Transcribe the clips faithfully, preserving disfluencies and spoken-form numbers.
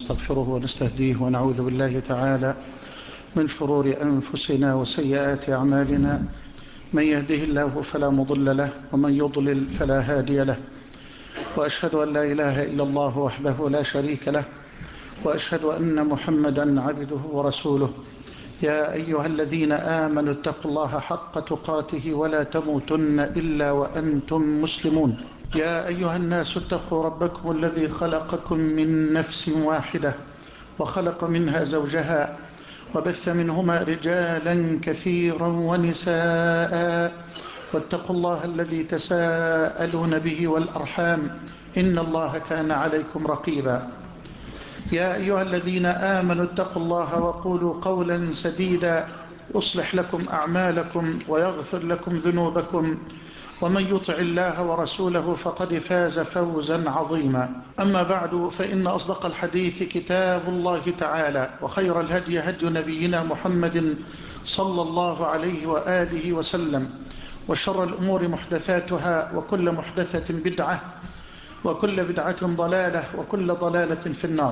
ونستغفره ونستهديه ونعوذ بالله تعالى من شرور أنفسنا وسيئات أعمالنا. من يهده الله فلا مضل له ومن يضلل فلا هادي له، وأشهد أن لا إله إلا الله وحده لا شريك له، وأشهد أن محمدا عبده ورسوله. يا أيها الذين آمنوا اتقوا الله حق تقاته ولا تموتن إلا وأنتم مسلمون. يا أيها الناس اتقوا ربكم الذي خلقكم من نفس واحدة وخلق منها زوجها وبث منهما رجالا كثيرا ونساء، واتقوا الله الذي تساءلون به والأرحام إن الله كان عليكم رقيبا. يا أيها الذين آمنوا اتقوا الله وقولوا قولا سديدا يصلح لكم أعمالكم ويغفر لكم ذنوبكم، ومن يطع الله ورسوله فقد فاز فوزا عظيما. أما بعد، فإن أصدق الحديث كتاب الله تعالى، وخير الهدي هدي نبينا محمد صلى الله عليه وآله وسلم، وشر الأمور محدثاتها، وكل محدثة بدعة، وكل بدعة ضلالة، وكل ضلالة في النار.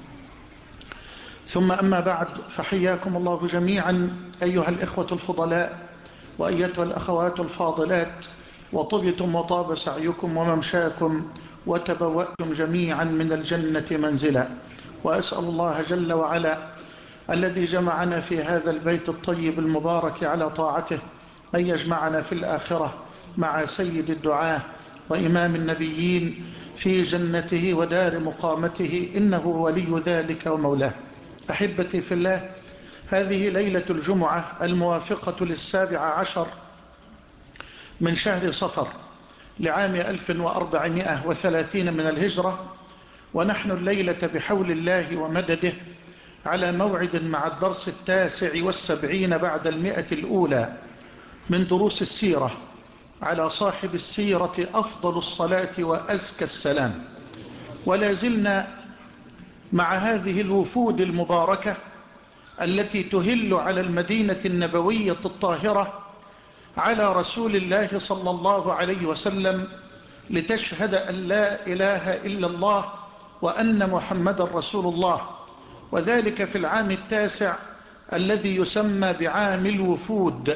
ثم أما بعد، فحياكم الله جميعا أيها الإخوة الفضلاء وأيتها الأخوات الفاضلات، وطبتم وطاب سعيكم وممشاكم وتبوأتم جميعا من الجنة منزلا. وأسأل الله جل وعلا الذي جمعنا في هذا البيت الطيب المبارك على طاعته أن يجمعنا في الآخرة مع سيد الدعاة وإمام النبيين في جنته ودار مقامته، إنه ولي ذلك ومولاه. أحبتي في الله، هذه ليلة الجمعة الموافقة للسابع عشر من شهر صفر لعام ألف وأربعمائة وثلاثين من الهجرة، ونحن الليلة بحول الله ومدده على موعد مع الدرس التاسع والسبعين بعد المئة الأولى من دروس السيرة على صاحب السيرة أفضل الصلاة وأزكى السلام. ولا زلنا مع هذه الوفود المباركة التي تهل على المدينة النبوية الطاهرة على رسول الله صلى الله عليه وسلم لتشهد أن لا إله إلا الله وأن محمد رسول الله، وذلك في العام التاسع الذي يسمى بعام الوفود.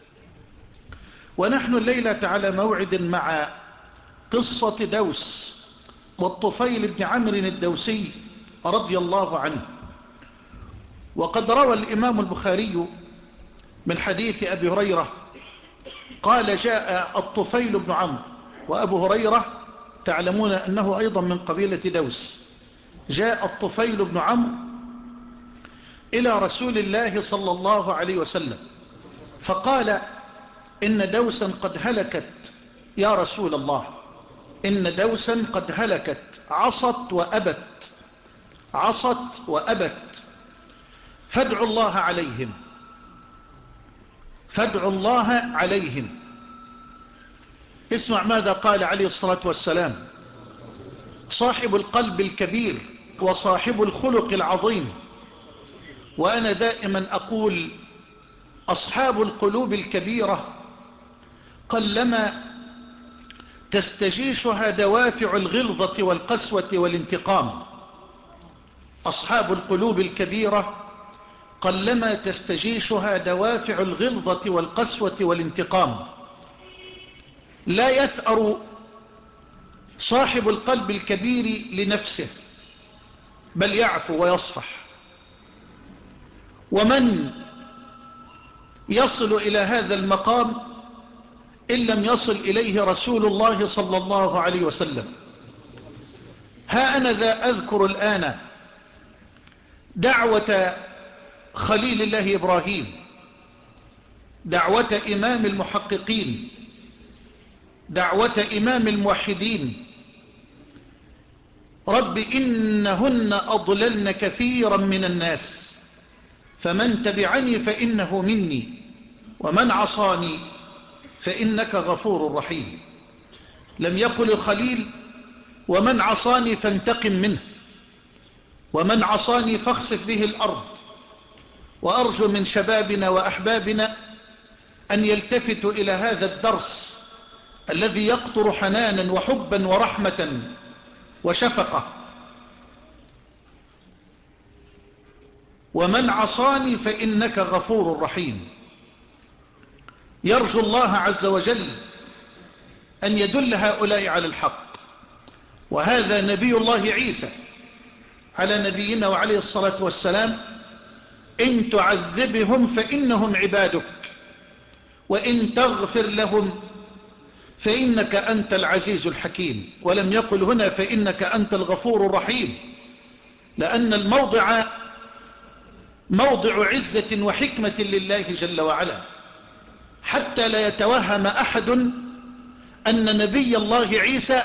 ونحن الليلة على موعد مع قصة دوس والطفيل بن عمرو الدوسي رضي الله عنه. وقد روى الإمام البخاري من حديث أبي هريرة قال: جاء الطفيل بن عمرو، وأبو هريرة تعلمون أنه أيضا من قبيلة دوس. جاء الطفيل بن عمرو إلى رسول الله صلى الله عليه وسلم فقال: إن دوسا قد هلكت يا رسول الله، إن دوسا قد هلكت، عصت وأبت، عصت وأبت، فادعوا الله عليهم، فادعوا الله عليهم. اسمع ماذا قال عليه الصلاة والسلام، صاحب القلب الكبير وصاحب الخلق العظيم. وأنا دائما أقول: أصحاب القلوب الكبيرة قلما تستجيشها دوافع الغلظة والقسوة والانتقام. أصحاب القلوب الكبيرة قلما تستجيشها دوافع الغلظة والقسوة والانتقام. لا يثأر صاحب القلب الكبير لنفسه، بل يعفو ويصفح. ومن يصل إلى هذا المقام إن لم يصل إليه رسول الله صلى الله عليه وسلم. ها أنا ذا أذكر الآن دعوة خليل الله إبراهيم، دعوة إمام المحققين، دعوة إمام الموحدين: رب إنهن أضللن كثيرا من الناس، فمن تبعني فإنه مني، ومن عصاني فإنك غفور رحيم. لم يقل الخليل: ومن عصاني فانتقم منه، ومن عصاني فاخسف به الأرض. وأرجو من شبابنا وأحبابنا أن يلتفتوا إلى هذا الدرس الذي يقطر حنانا وحبا ورحمة وشفقة. ومن عصاني فإنك غفور رحيم. يرجو الله عز وجل أن يدل هؤلاء على الحق. وهذا نبي الله عيسى على نبينا وعليه الصلاة والسلام: إن تعذبهم فإنهم عبادك وإن تغفر لهم فإنك أنت العزيز الحكيم. ولم يقل هنا فإنك أنت الغفور الرحيم، لأن الموضع موضع عزة وحكمة لله جل وعلا، حتى لا يتوهم أحد أن نبي الله عيسى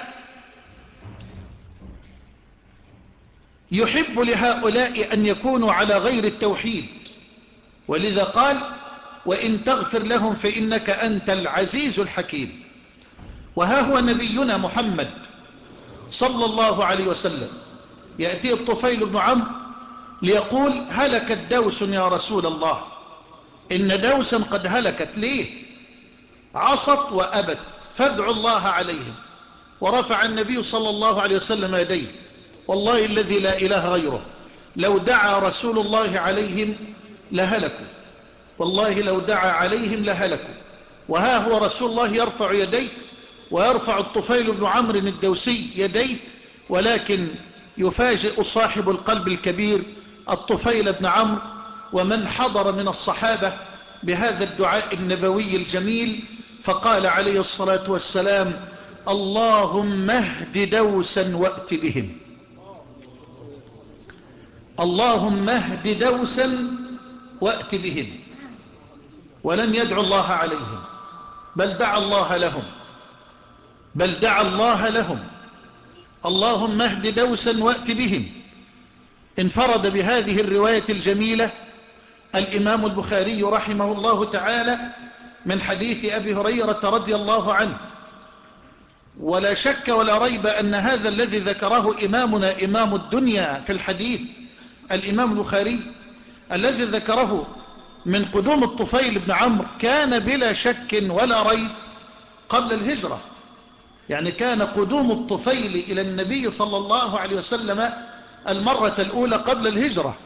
يحب لهؤلاء أن يكونوا على غير التوحيد. ولذا قال: وإن تغفر لهم فإنك أنت العزيز الحكيم. وها هو نبينا محمد صلى الله عليه وسلم يأتي الطفيل بن عمرو ليقول: هلكت دوس يا رسول الله، إن دوسا قد هلكت. ليه؟ عصت وأبت، فادعوا الله عليهم. ورفع النبي صلى الله عليه وسلم يديه: والله الذي لا إله غيره لو دعا رسول الله عليهم لهلكوا، والله لو دعا عليهم لهلكوا. وها هو رسول الله يرفع يديه، ويرفع الطفيل بن عمرو الدوسي يديه، ولكن يفاجئ صاحب القلب الكبير الطفيل بن عمرو ومن حضر من الصحابة بهذا الدعاء النبوي الجميل، فقال عليه الصلاة والسلام: اللهم اهد دوسا وأت بهم، اللهم اهد دوسا وأت بهم. ولم يدعو الله عليهم، بل دعا الله لهم، بل دعا الله لهم: اللهم اهد دوسا وأت بهم. انفرد بهذه الرواية الجميلة الإمام البخاري رحمه الله تعالى من حديث أبي هريرة رضي الله عنه. ولا شك ولا ريب أن هذا الذي ذكره إمامنا إمام الدنيا في الحديث الإمام البخاري الذي ذكره من قدوم الطفيل بن عمرو كان بلا شك ولا ريب قبل الهجرة. يعني كان قدوم الطفيل إلى النبي صلى الله عليه وسلم المرة الأولى قبل الهجرة،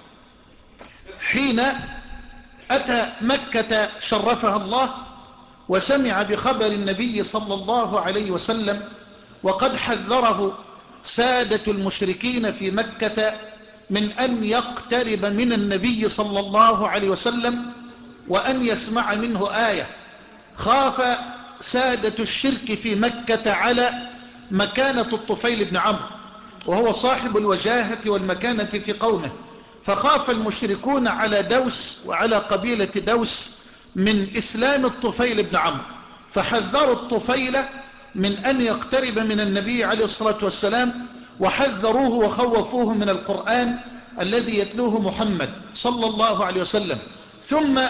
حين أتى مكة شرفها الله وسمع بخبر النبي صلى الله عليه وسلم، وقد حذره سادة المشركين في مكة من أن يقترب من النبي صلى الله عليه وسلم وأن يسمع منه آية. خاف سادة الشرك في مكة على مكانة الطفيل بن عمرو، وهو صاحب الوجاهة والمكانة في قومه، فخاف المشركون على دوس وعلى قبيلة دوس من إسلام الطفيل بن عمرو، فحذروا الطفيل من أن يقترب من النبي عليه الصلاة والسلام، وحذروه وخوفوه من القرآن الذي يتلوه محمد صلى الله عليه وسلم. ثم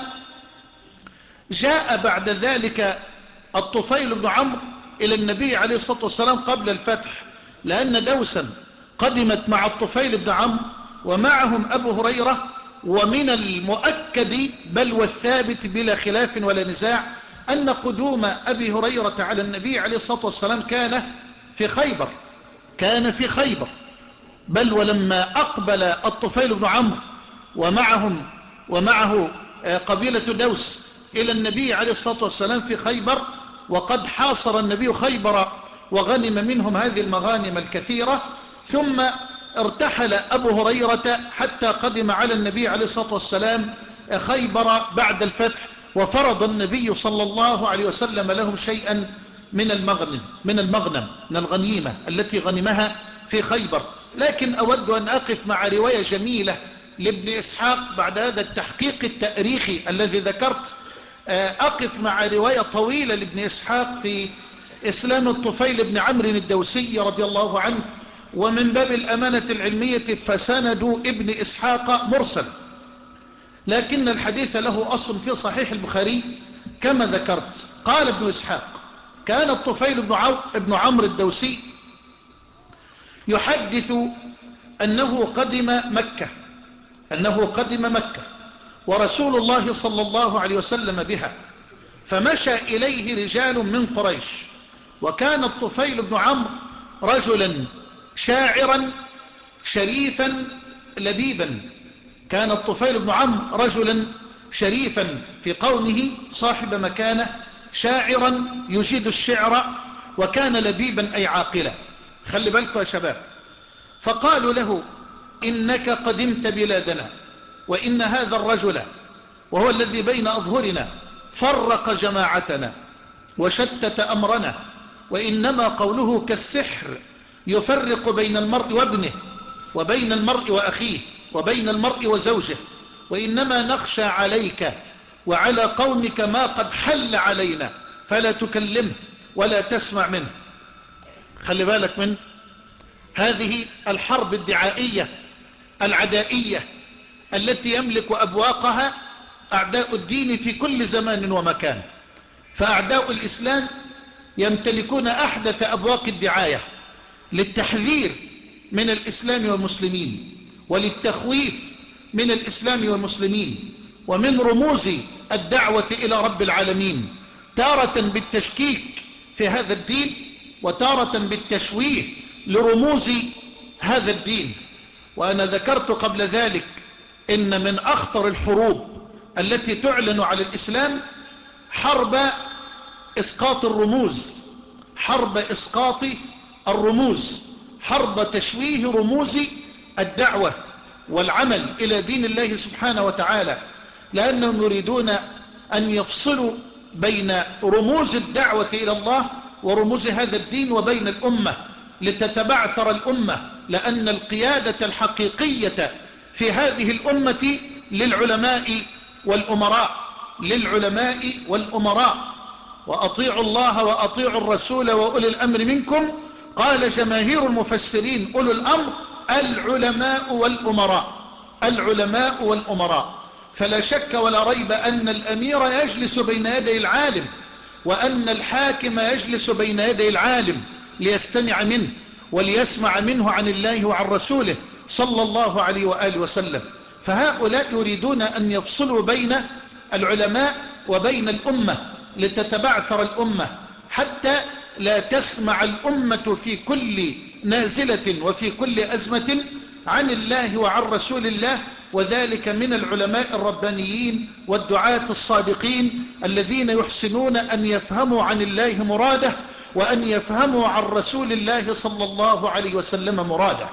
جاء بعد ذلك الطفيل بن عمرو إلى النبي عليه الصلاة والسلام قبل الفتح، لأن دوسا قدمت مع الطفيل بن عمرو ومعهم أبو هريرة. ومن المؤكد بل والثابت بلا خلاف ولا نزاع أن قدوم أبي هريرة على النبي عليه الصلاة والسلام كان في خيبر، كان في خيبر. بل ولما أقبل الطفيل بن عمرو ومعهم ومعه قبيلة دوس إلى النبي عليه الصلاة والسلام في خيبر، وقد حاصر النبي خيبر وغنم منهم هذه المغانم الكثيرة، ثم ارتحل أبو هريرة حتى قدم على النبي عليه الصلاة والسلام خيبر بعد الفتح، وفرض النبي صلى الله عليه وسلم لهم شيئا من المغنم من المغنم من الغنيمة التي غنمها في خيبر. لكن أود أن أقف مع رواية جميلة لابن إسحاق بعد هذا التحقيق التاريخي الذي ذكرت. أقف مع رواية طويلة لابن إسحاق في إسلام الطفيل بن عمرو الدوسي رضي الله عنه، ومن باب الأمانة العلمية فسند ابن إسحاق مرسل، لكن الحديث له أصل في صحيح البخاري كما ذكرت. قال ابن إسحاق: كان الطفيل بن عمرو الدوسي يحدث أنه قدم مكة أنه قدم مكة ورسول الله صلى الله عليه وسلم بها، فمشى إليه رجال من قريش، وكان الطفيل بن عمرو رجلا شاعرا شريفا لبيبا، كان الطفيل بن عمرو رجلا شريفا في قومه صاحب مكانة، شاعرا يجيد الشعر، وكان لبيبا أي عاقلا. خلي بالكم يا شباب. فقالوا له إنك قدمت بلادنا، وإن هذا الرجل وهو الذي بين أظهرنا فرق جماعتنا وشتت أمرنا، وإنما قوله كالسحر يفرق بين المرء وابنه، وبين المرء وأخيه، وبين المرء وزوجه، وإنما نخشى عليك وعلى قومك ما قد حل علينا، فلا تكلمه ولا تسمع منه. خلي بالك من هذه الحرب الدعائية العدائية التي يملك أبواقها أعداء الدين في كل زمان ومكان. فأعداء الإسلام يمتلكون أحدث أبواق الدعاية للتحذير من الإسلام والمسلمين، وللتخويف من الإسلام والمسلمين، ومن رموز الدعوة إلى رب العالمين، تارة بالتشكيك في هذا الدين، وتارة بالتشويه لرموز هذا الدين. وأنا ذكرت قبل ذلك إن من أخطر الحروب التي تعلن على الإسلام حرب إسقاط الرموز، حرب إسقاط الرموز، حرب تشويه رموز الدعوة والعمل إلى دين الله سبحانه وتعالى، لأنهم يريدون أن يفصلوا بين رموز الدعوة إلى الله ورموز هذا الدين وبين الأمة لتتبعثر الأمة، لأن القيادة الحقيقية في هذه الأمة للعلماء والأمراء، للعلماء والأمراء. وأطيعوا الله وأطيعوا الرسول وأولي الأمر منكم. قال جماهير المفسرين أولو الأمر العلماء والأمراء، العلماء والأمراء. فلا شك ولا ريب أن الأمير يجلس بين يدي العالم، وأن الحاكم يجلس بين يدي العالم ليستمع منه وليسمع منه عن الله وعن رسوله صلى الله عليه وآله وسلم. فهؤلاء يريدون أن يفصلوا بين العلماء وبين الأمة لتتبعثر الأمة، حتى لا تسمع الأمة في كل نازلة وفي كل أزمة عن الله وعن رسول الله، وذلك من العلماء الربانيين والدعاة الصادقين الذين يحسنون أن يفهموا عن الله مراده، وأن يفهموا عن رسول الله صلى الله عليه وسلم مراده.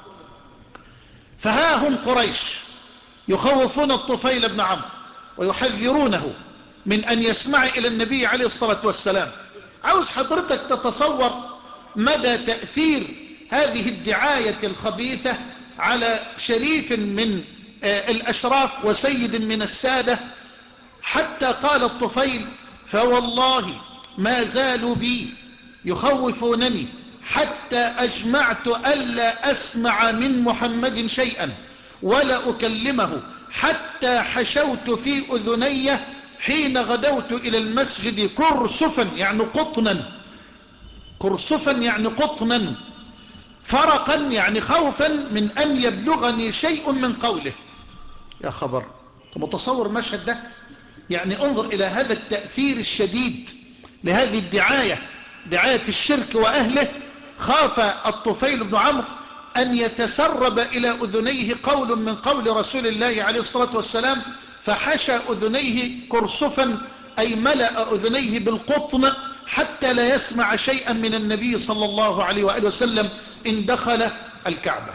فها هم قريش يخوفون الطفيل بن عمرو ويحذرونه من أن يسمع إلى النبي عليه الصلاة والسلام. عاوز حضرتك تتصور مدى تأثير هذه الدعاية الخبيثة على شريف من الأشراف وسيد من السادة، حتى قال الطفيل فوالله ما زالوا بي يخوفونني حتى أجمعت ألا أسمع من محمد شيئا ولا أكلمه، حتى حشوت في أذني حين غدوت إلى المسجد كرسفا يعني قطنا، كرسفا يعني قطنا، فرقا يعني خوفا من أن يبلغني شيء من قوله. يا خبر، متصور المشهد ده؟ يعني انظر إلى هذا التأثير الشديد لهذه الدعاية، دعاية الشرك وأهله. خاف الطفيل بن عمرو أن يتسرب إلى أذنيه قول من قول رسول الله عليه الصلاة والسلام، فحشى أذنيه كرسفا أي ملأ أذنيه بالقطن حتى لا يسمع شيئا من النبي صلى الله عليه وآله وسلم إن دخل الكعبة.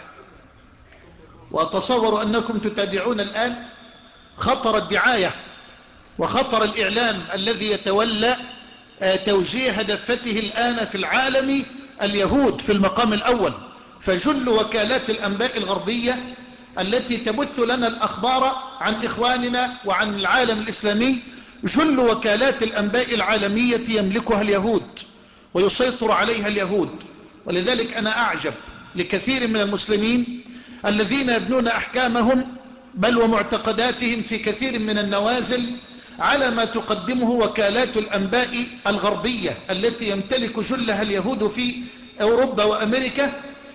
وأتصور أنكم تتابعون الآن خطر الدعاية وخطر الإعلام الذي يتولى توجيه دفته الآن في العالم اليهود في المقام الأول. فجل وكالات الأنباء الغربية التي تبث لنا الأخبار عن إخواننا وعن العالم الإسلامي، جل وكالات الأنباء العالمية يملكها اليهود ويسيطر عليها اليهود. ولذلك أنا أعجب لكثير من المسلمين الذين يبنون أحكامهم بل ومعتقداتهم في كثير من النوازل على ما تقدمه وكالات الأنباء الغربية التي يمتلك جلها اليهود في أوروبا وأمريكا،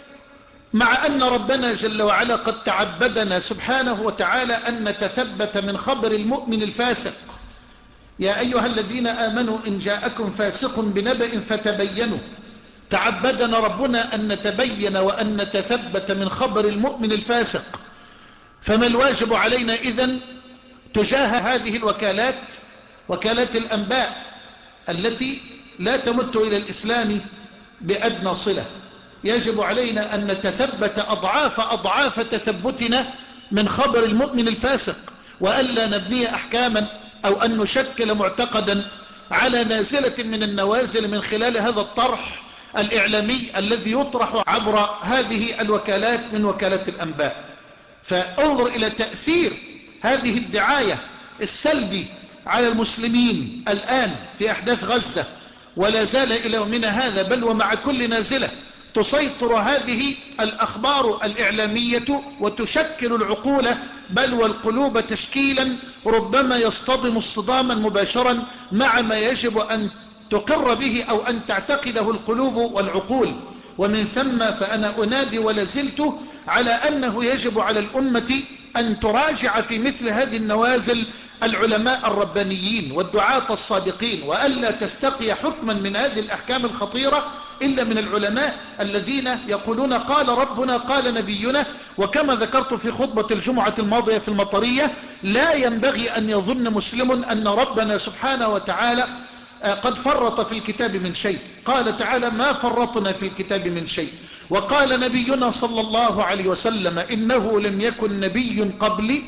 مع أن ربنا جل وعلا قد تعبدنا سبحانه وتعالى أن نتثبت من خبر المؤمن الفاسق. يا أيها الذين آمنوا إن جاءكم فاسق بنبأ فتبينوا. تعبدنا ربنا أن نتبين وأن نتثبت من خبر المؤمن الفاسق. فما الواجب علينا إذن تجاه هذه الوكالات، وكالات الأنباء التي لا تمت إلى الإسلام بأدنى صلة؟ يجب علينا أن نتثبت أضعاف أضعاف تثبتنا من خبر المؤمن الفاسق، وألا نبني أحكاما أو أن نشكل معتقدا على نازلة من النوازل من خلال هذا الطرح الإعلامي الذي يطرح عبر هذه الوكالات من وكالات الأنباء. فانظر إلى تأثير هذه الدعاية السلبي على المسلمين الآن في أحداث غزة، ولا زال إلى يومنا هذا، بل ومع كل نازلة تسيطر هذه الأخبار الإعلامية وتشكل العقول بل والقلوب تشكيلا ربما يصطدم اصطداما مباشرا مع ما يجب أن تقر به أو أن تعتقده القلوب والعقول. ومن ثم فأنا أنادي ولا زلت على أنه يجب على الأمة أن تراجع في مثل هذه النوازل العلماء الربانيين والدعاة الصادقين، وألا تستقي حكما من هذه الأحكام الخطيرة إلا من العلماء الذين يقولون قال ربنا قال نبينا. وكما ذكرت في خطبة الجمعة الماضية في المطرية، لا ينبغي أن يظن مسلم أن ربنا سبحانه وتعالى قد فرط في الكتاب من شيء. قال تعالى ما فرطنا في الكتاب من شيء. وقال نبينا صلى الله عليه وسلم إنه لم يكن نبي قبلي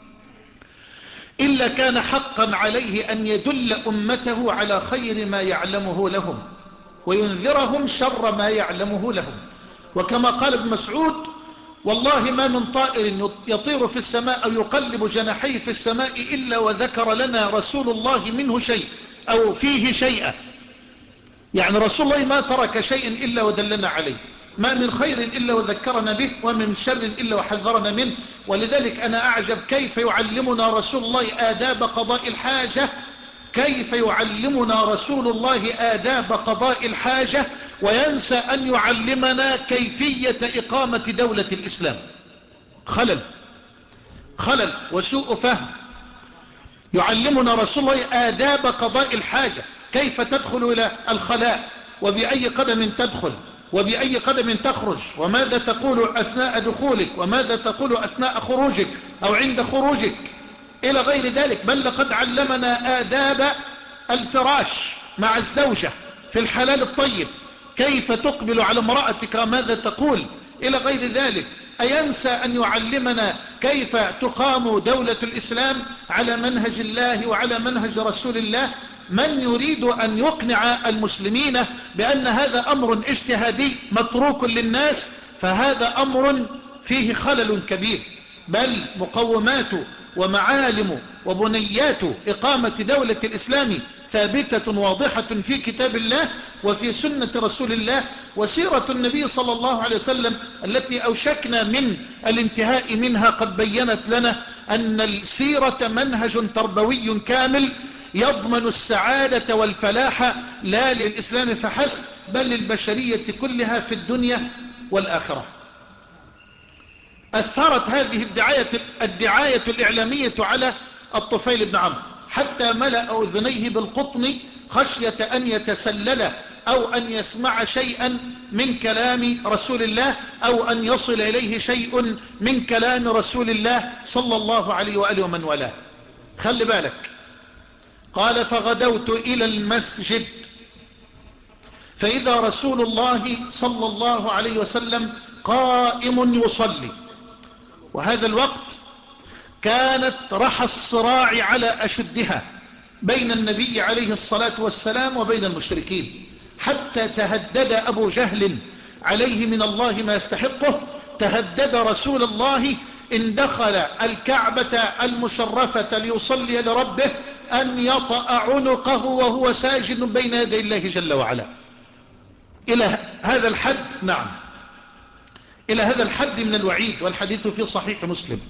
إلا كان حقا عليه أن يدل أمته على خير ما يعلمه لهم وينذرهم شر ما يعلمه لهم. وكما قال ابن مسعود والله ما من طائر يطير في السماء أو يقلب جناحيه في السماء إلا وذكر لنا رسول الله منه شيء أو فيه شيئا. يعني رسول الله ما ترك شيء إلا ودلنا عليه، ما من خير إلا وذكرنا به، ومن شر إلا وحذرنا منه. ولذلك أنا أعجب كيف يعلمنا رسول الله آداب قضاء الحاجة، كيف يعلمنا رسول الله آداب قضاء الحاجة وينسى أن يعلمنا كيفية إقامة دولة الإسلام. خلل خلل وسوء فهم. يعلمنا رسول الله آداب قضاء الحاجة، كيف تدخل إلى الخلاء، وبأي قدم تدخل، وبأي قدم تخرج، وماذا تقول أثناء دخولك، وماذا تقول أثناء خروجك أو عند خروجك إلى غير ذلك. بل لقد علمنا آداب الفراش مع الزوجة في الحلال الطيب، كيف تقبل على امرأتك وماذا تقول إلى غير ذلك. أينسى أن يعلمنا كيف تقام دولة الإسلام على منهج الله وعلى منهج رسول الله؟ من يريد أن يقنع المسلمين بأن هذا أمر اجتهادي متروك للناس فهذا أمر فيه خلل كبير. بل مقومات ومعالم وبنيات إقامة دولة الإسلام ثابتة واضحة في كتاب الله وفي سنة رسول الله وسيرة النبي صلى الله عليه وسلم التي أوشكنا من الانتهاء منها قد بيّنت لنا أن السيرة منهج تربوي كامل يضمن السعادة والفلاح لا للإسلام فحسب بل للبشرية كلها في الدنيا والآخرة. أثرت هذه الدعاية, الدعاية الإعلامية على الطفيل بن عمرو حتى ملأ أذنيه بالقطن خشية أن يتسلل أو أن يسمع شيئا من كلام رسول الله أو أن يصل إليه شيء من كلام رسول الله صلى الله عليه وآله ومن والاه. خلي بالك، قال فغدوت إلى المسجد فإذا رسول الله صلى الله عليه وسلم قائم يصلي. وهذا الوقت كانت رحى الصراع على أشدها بين النبي عليه الصلاة والسلام وبين المشركين حتى تهدد أبو جهل عليه من الله ما يستحقه. تهدد رسول الله إن دخل الكعبة المشرفة ليصلي لربه أن يطأ عنقه وهو ساجد بين يدي الله جل وعلا. إلى هذا الحد، نعم، إلى هذا الحد من الوعيد. والحديث في صحيح مسلم: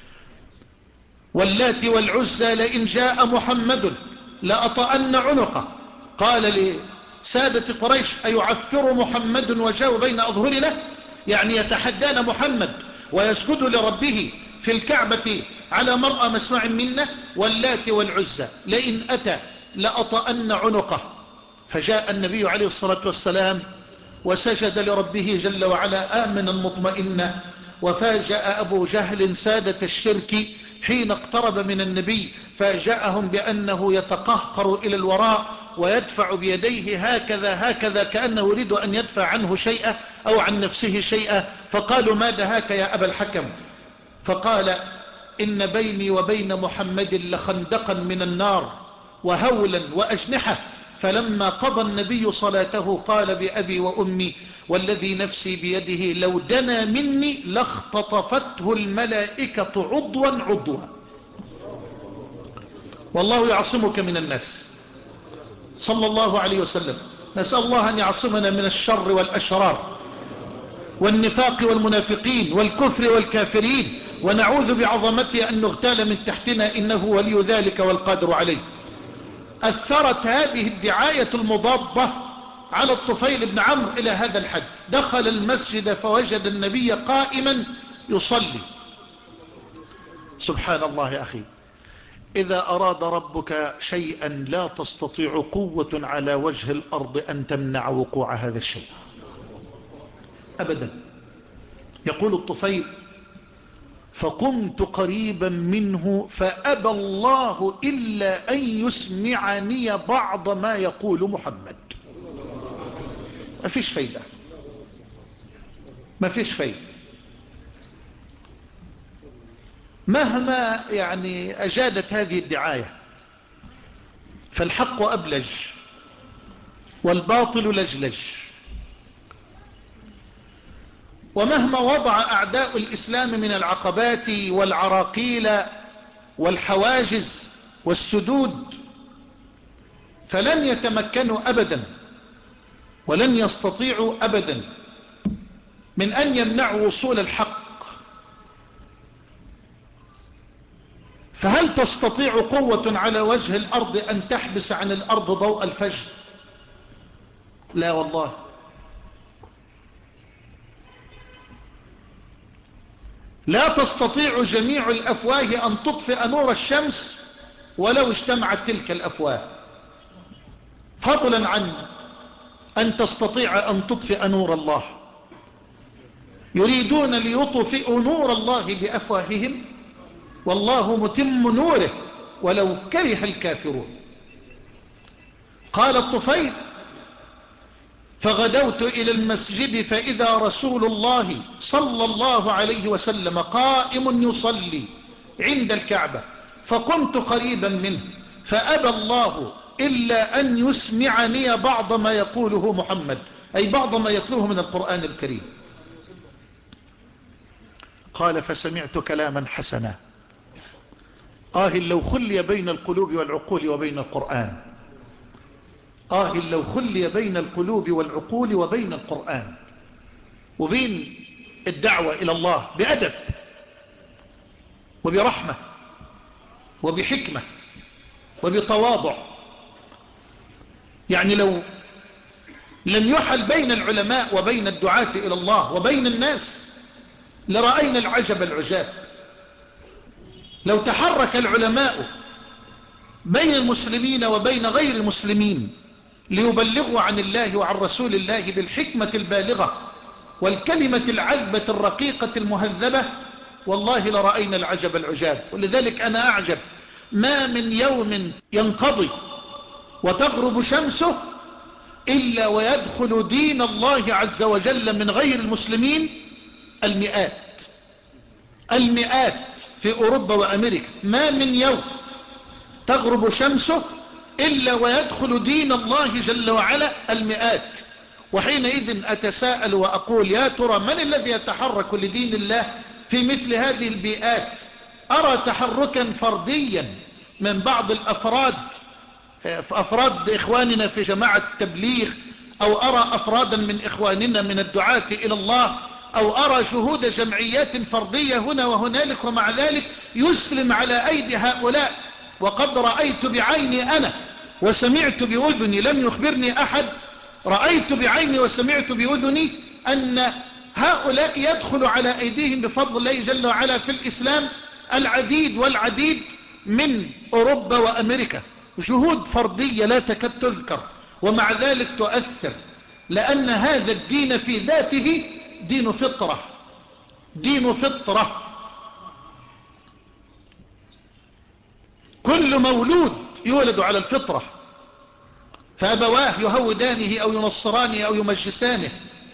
واللات والعزى لئن جاء محمد لأطأن عنقه. قال لسادة قريش أيعفر محمد وجاء بين أظهرنا؟ يعني يتحدان محمد ويسجد لربه في الكعبة على مرأى مسمع منا. واللات والعزى لئن أتى لأطأن عنقه. فجاء النبي عليه الصلاة والسلام وسجد لربه جل وعلا آمنا مطمئنا وفاجأ أبو جهل سادة الشرك حين اقترب من النبي، فاجأهم بأنه يتقهقر إلى الوراء ويدفع بيديه هكذا هكذا كأنه يريد أن يدفع عنه شيئا أو عن نفسه شيئا. فقالوا: ما دهاك يا أبا الحكم؟ فقال: إن بيني وبين محمد لخندقا من النار وهولا وأجنحة. فلما قضى النبي صلاته قال: بأبي وأمي والذي نفسي بيده لو دنا مني لاختطفته الملائكة عضوا عضوا. والله يعصمك من الناس صلى الله عليه وسلم. نسأل الله أن يعصمنا من الشر والأشرار والنفاق والمنافقين والكفر والكافرين، ونعوذ بعظمته أن نغتال من تحتنا، إنه ولي ذلك والقادر عليه. أثرت هذه الدعاية المضادة على الطفيل بن عمرو إلى هذا الحد. دخل المسجد فوجد النبي قائما يصلي. سبحان الله يا أخي، إذا أراد ربك شيئا لا تستطيع قوة على وجه الأرض أن تمنع وقوع هذا الشيء أبدا. يقول الطفيل: فقمت قريبا منه فأبى الله إلا أن يسمعني بعض ما يقول محمد. ما فيش فايدة، ما فيش فايدة، مهما يعني أجادت هذه الدعاية، فالحق أبلج والباطل لجلج. ومهما وضع أعداء الإسلام من العقبات والعراقيل والحواجز والسدود، فلن يتمكنوا أبدا ولن يستطيعوا أبدا من أن يمنعوا وصول الحق. فهل تستطيع قوة على وجه الأرض أن تحبس عن الأرض ضوء الفجر؟ لا والله. لا تستطيع جميع الأفواه أن تطفئ نور الشمس ولو اجتمعت تلك الأفواه، فضلا عن أن تستطيع أن تطفئ نور الله. يريدون ليطفئوا نور الله بأفواههم والله متم نوره ولو كره الكافرون. قال الطفيل: فغدوت إلى المسجد فإذا رسول الله صلى الله عليه وسلم قائم يصلي عند الكعبة، فقمت قريبا منه فأبى الله إلا أن يسمعني بعض ما يقوله محمد، أي بعض ما يتلوه من القرآن الكريم. قال: فسمعت كلاما حسنا، آه لو خلي بين القلوب والعقول وبين القرآن، آه لو خلي بين القلوب والعقول وبين القرآن وبين الدعوة إلى الله بأدب وبرحمة وبحكمة وبتواضع. يعني لو لم يحل بين العلماء وبين الدعاة إلى الله وبين الناس لرأينا العجب العجاب. لو تحرك العلماء بين المسلمين وبين غير المسلمين ليبلغوا عن الله وعن رسول الله بالحكمة البالغة والكلمة العذبة الرقيقة المهذبة، والله لرأينا العجب العجاب. ولذلك أنا أعجب، ما من يوم ينقضي وتغرب شمسه إلا ويدخل دين الله عز وجل من غير المسلمين المئات المئات في أوروبا وأمريكا. ما من يوم تغرب شمسه إلا ويدخل دين الله جل وعلا المئات. وحينئذ أتساءل وأقول: يا ترى من الذي يتحرك لدين الله في مثل هذه البيئات؟ أرى تحركا فرديا من بعض الأفراد أفراد إخواننا في جماعة التبليغ، أو أرى أفرادا من إخواننا من الدعاة إلى الله، أو أرى شهود جمعيات فردية هنا وهنالك، ومع ذلك يسلم على أيدي هؤلاء. وقد رأيت بعيني أنا وسمعت بأذني، لم يخبرني أحد، رأيت بعيني وسمعت بأذني أن هؤلاء يدخل على أيديهم بفضل الله جل وعلا في الإسلام العديد والعديد من أوروبا وأمريكا. شهود فردية لا تكاد تذكر، ومع ذلك تؤثر، لأن هذا الدين في ذاته دين فطرة، دين فطرة، كل مولود يولد على الفطرة، فأبواه يهودانه أو ينصرانه أو يمجسانه.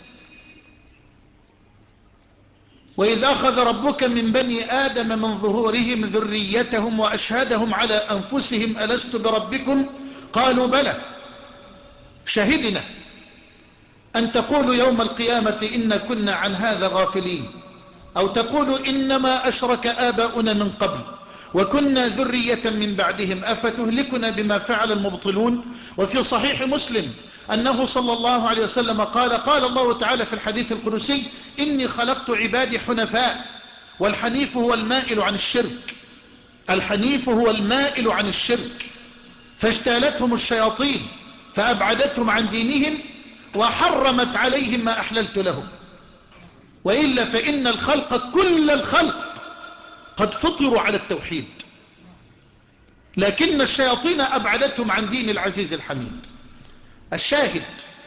وإذ أخذ ربك من بني آدم من ظهورهم ذريتهم وأشهدهم على أنفسهم ألست بربكم قالوا بلى شهدنا أن تقولوا يوم القيامة إن كنا عن هذا غافلين، أو تقولوا إنما أشرك آباؤنا من قبل وكنا ذرية من بعدهم أفتهلكنا بما فعل المبطلون. وفي صحيح مسلم أنه صلى الله عليه وسلم قال قال الله تعالى في الحديث القدسي إني خلقت عبادي حنفاء، والحنيف هو المائل عن الشرك، الحنيف هو المائل عن الشرك، فاجتالتهم الشياطين فأبعدتهم عن دينهم وحرمت عليهم ما أحللت لهم، وإلا فإن الخلق كل الخلق قد فطروا على التوحيد، لكن الشياطين أبعدتهم عن دين العزيز الحميد. الشاهد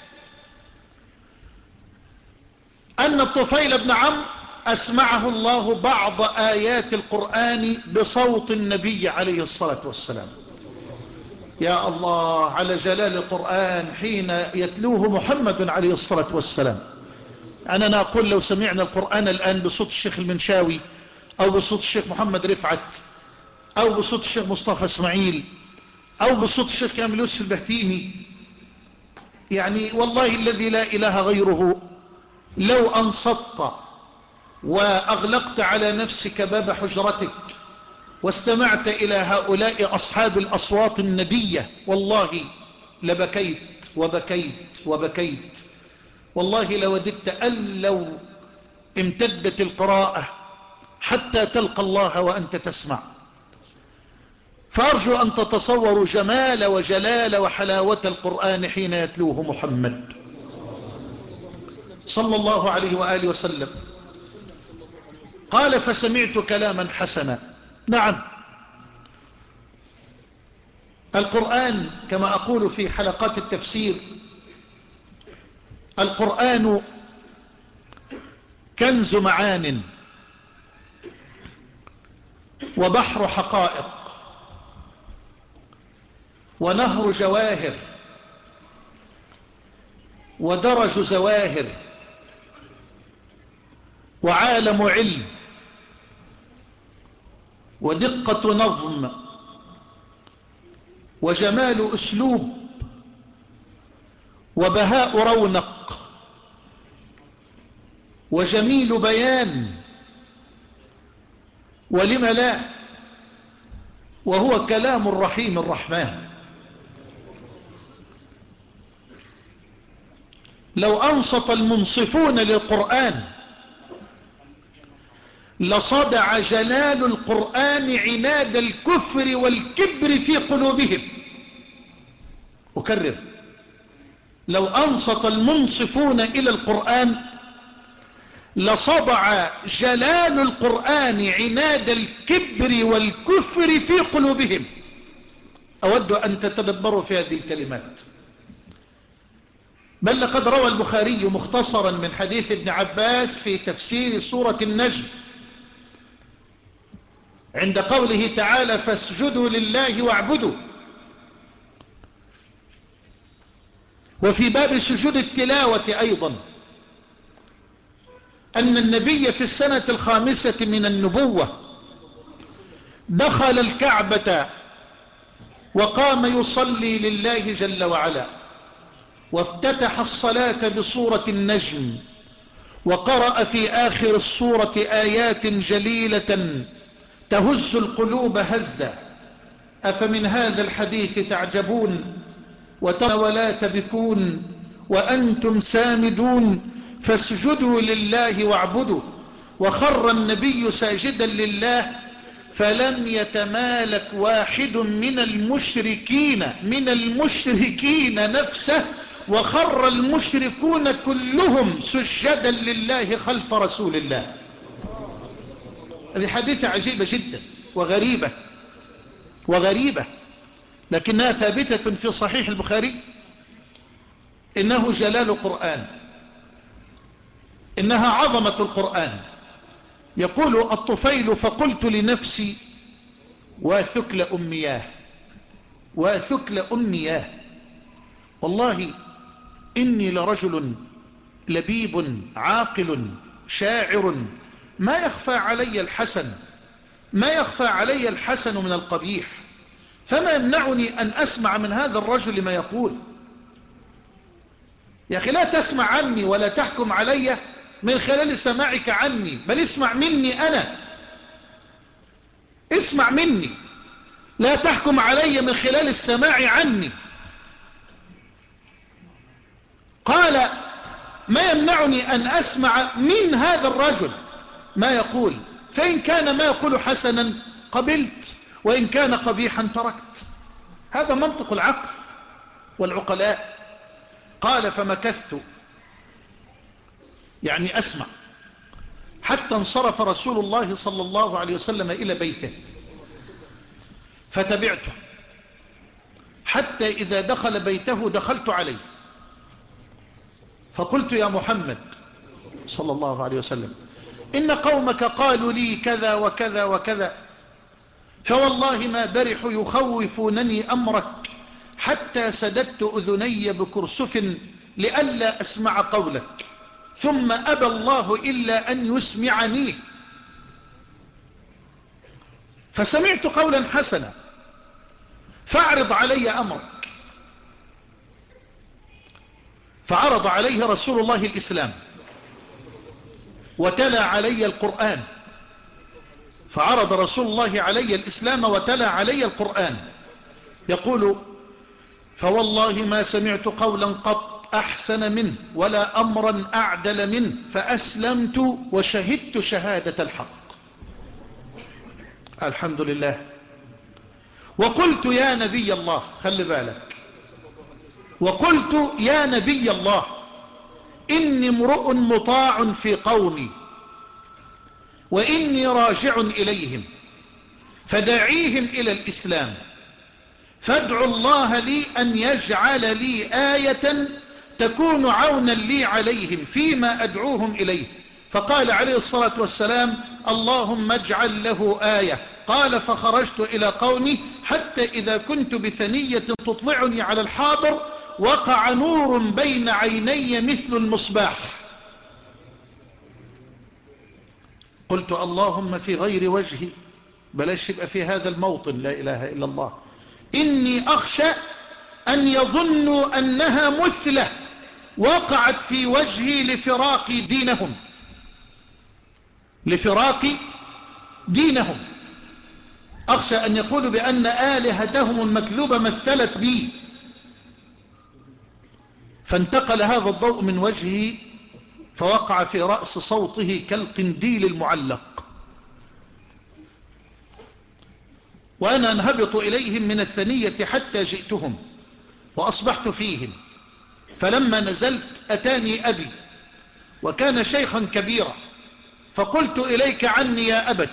أن الطفيل بن عمرو أسمعه الله بعض آيات القرآن بصوت النبي عليه الصلاة والسلام. يا الله على جلال القرآن حين يتلوه محمد عليه الصلاة والسلام. أنا أقول لو سمعنا القرآن الآن بصوت الشيخ المنشاوي أو بصوت الشيخ محمد رفعت أو بصوت الشيخ مصطفى اسماعيل أو بصوت الشيخ كامل يوسف البهتيمي، يعني والله الذي لا إله غيره لو أنصت وأغلقت على نفسك باب حجرتك واستمعت إلى هؤلاء أصحاب الأصوات الندية والله لبكيت وبكيت وبكيت. والله لوددت أن لو امتدت القراءة حتى تلقى الله وأنت تسمع. فأرجو أن تتصوروا جمال وجلال وحلاوة القرآن حين يتلوه محمد صلى الله عليه وآله وسلم. قال فسمعت كلاما حسنا. نعم، القرآن كما أقول في حلقات التفسير القرآن كنز معان وبحر حقائق ونهر جواهر ودرج زواهر وعالم علم ودقة نظم وجمال أسلوب وبهاء رونق وجميل بيان، ولم لا، وهو كلام الرحيم الرحمن. لو أنصت المنصفون للقرآن لصدع جلال القرآن عناد الكفر والكبر في قلوبهم. أكرر، لو أنصت المنصفون إلى القرآن لصدع جلال القرآن عناد الكبر والكفر في قلوبهم. أود أن تتدبروا في هذه الكلمات. بل لقد روى البخاري مختصرا من حديث ابن عباس في تفسير سورة النجم عند قوله تعالى فاسجدوا لله واعبدوا، وفي باب سجود التلاوة أيضا أن النبي في السنة الخامسة من النبوة دخل الكعبة وقام يصلي لله جل وعلا، وافتتح الصلاة بسورة النجم، وقرأ في آخر السورة آيات جليلة تهز القلوب هزا. أفمن هذا الحديث تعجبون وترى ولا تبكون وأنتم سامدون فاسجدوا لله واعبدوا. وخر النبي ساجدا لله فلم يتمالك واحد من المشركين من المشركين نفسه، وخر المشركون كلهم سجدا لله خلف رسول الله. هذه حديثة عجيبة جدا وغريبة وغريبة لكنها ثابتة في صحيح البخاري. إنه جلال القرآن، إنها عظمة القرآن، يقول الطفيل: فقلت لنفسي وثكل أمياه وثكل أمياه، والله إني لرجل لبيب عاقل شاعر، ما يخفى علي الحسن ما يخفى علي الحسن من القبيح، فما يمنعني أن أسمع من هذا الرجل ما يقول. يا أخي لا تسمع عني ولا تحكم علي من خلال سماعك عني، بل اسمع مني أنا، اسمع مني، لا تحكم علي من خلال السماع عني. قال: ما يمنعني أن أسمع من هذا الرجل ما يقول، فإن كان ما يقول حسنا قبلت، وإن كان قبيحا تركت. هذا منطق العقل والعقلاء. قال: فمكثت يعني أسمع حتى انصرف رسول الله صلى الله عليه وسلم إلى بيته، فتبعته حتى إذا دخل بيته دخلت عليه، فقلت: يا محمد صلى الله عليه وسلم، إن قومك قالوا لي كذا وكذا وكذا، فوالله ما برحوا يخوفونني أمرك حتى سددت أذني بكرسف لئلا أسمع قولك، ثم أبى الله إلا أن يسمعني، فسمعت قولا حسنا فاعرض علي أمرك. فعرض عليه رسول الله الإسلام وتلا علي القرآن، فعرض رسول الله علي الإسلام وتلا علي القرآن. يقول: فوالله ما سمعت قولا قط أحسن منه ولا أمرا أعدل منه، فأسلمت وشهدت شهادة الحق. الحمد لله. وقلت: يا نبي الله، خلي بالك، وقلت: يا نبي الله، إني امرؤ مطاع في قومي وإني راجع إليهم، فداعيهم إلى الإسلام، فادعوا الله لي أن يجعل لي آية تكون عونا لي عليهم فيما أدعوهم إليه. فقال عليه الصلاة والسلام: اللهم اجعل له آية. قال: فخرجت إلى قومي حتى إذا كنت بثنية تطلعني على الحاضر وقع نور بين عيني مثل المصباح، قلت: اللهم في غير وجهي، بلاش يبقى في هذا الموطن، لا إله إلا الله، إني أخشى أن يظنوا أنها مثلة وقعت في وجهي لفراق دينهم لفراق دينهم أخشى أن يقولوا بأن آلهتهم المكذوبة مثلت بي. فانتقل هذا الضوء من وجهه فوقع في رأس صوته كالقنديل المعلق، وأنا انهبط إليهم من الثنية حتى جئتهم وأصبحت فيهم، فلما نزلت أتاني أبي وكان شيخا كبيرا، فقلت: إليك عني يا أبت،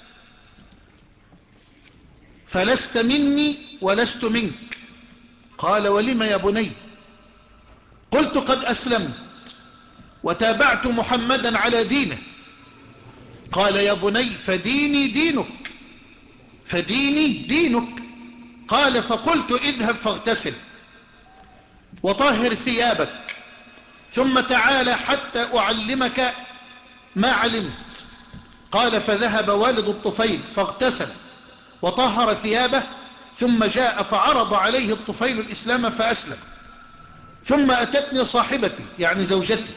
فلست مني ولست منك. قال: ولم يا بني؟ قلت: قد أسلمت وتابعت محمدا على دينه. قال: يا بني فديني دينك فديني دينك. قال: فقلت: اذهب فاغتسل وطهر ثيابك ثم تعال حتى أعلمك ما علمت. قال: فذهب والد الطفيل فاغتسل وطهر ثيابه، ثم جاء فعرض عليه الطفيل الإسلام فأسلم. ثم أتتني صاحبتي يعني زوجتي،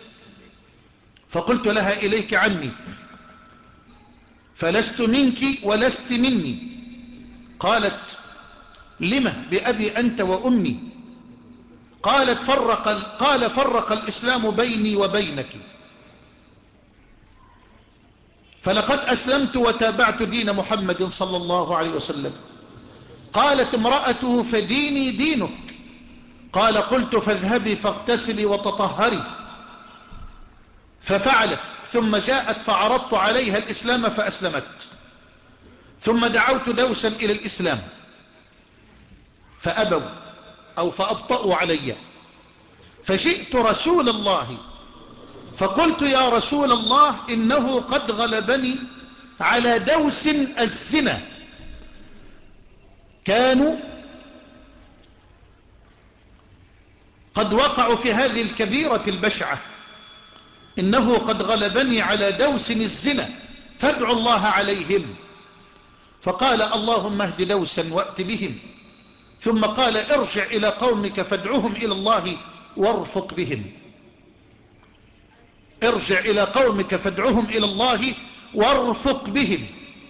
فقلت لها: إليك عني، فلست منك ولست مني. قالت: لم بأبي أنت وأمي؟ قالت: فرق قال: فرق الإسلام بيني وبينك، فلقد أسلمت وتابعت دين محمد صلى الله عليه وسلم. قالت امرأته: فديني دينك. قال: قلت: فاذهبي فاغتسلي وتطهري. ففعلت، ثم جاءت فعرضت عليها الإسلام فأسلمت، ثم دعوت دوسا إلى الإسلام فأبوا أو فأبطأوا علي، فجئت رسول الله فقلت يا رسول الله إنه قد غلبني على دوس الزنا، كانوا قد وقعوا في هذه الكبيرة البشعة، إنه قد غلبني على دوس الزنا فادعوا الله عليهم. فقال اللهم اهد دوسا وأت بهم. ثم قال ارجع إلى قومك فادعوهم إلى الله وارفق بهم. ارجع إلى قومك فادعوهم إلى الله وارفق بهم.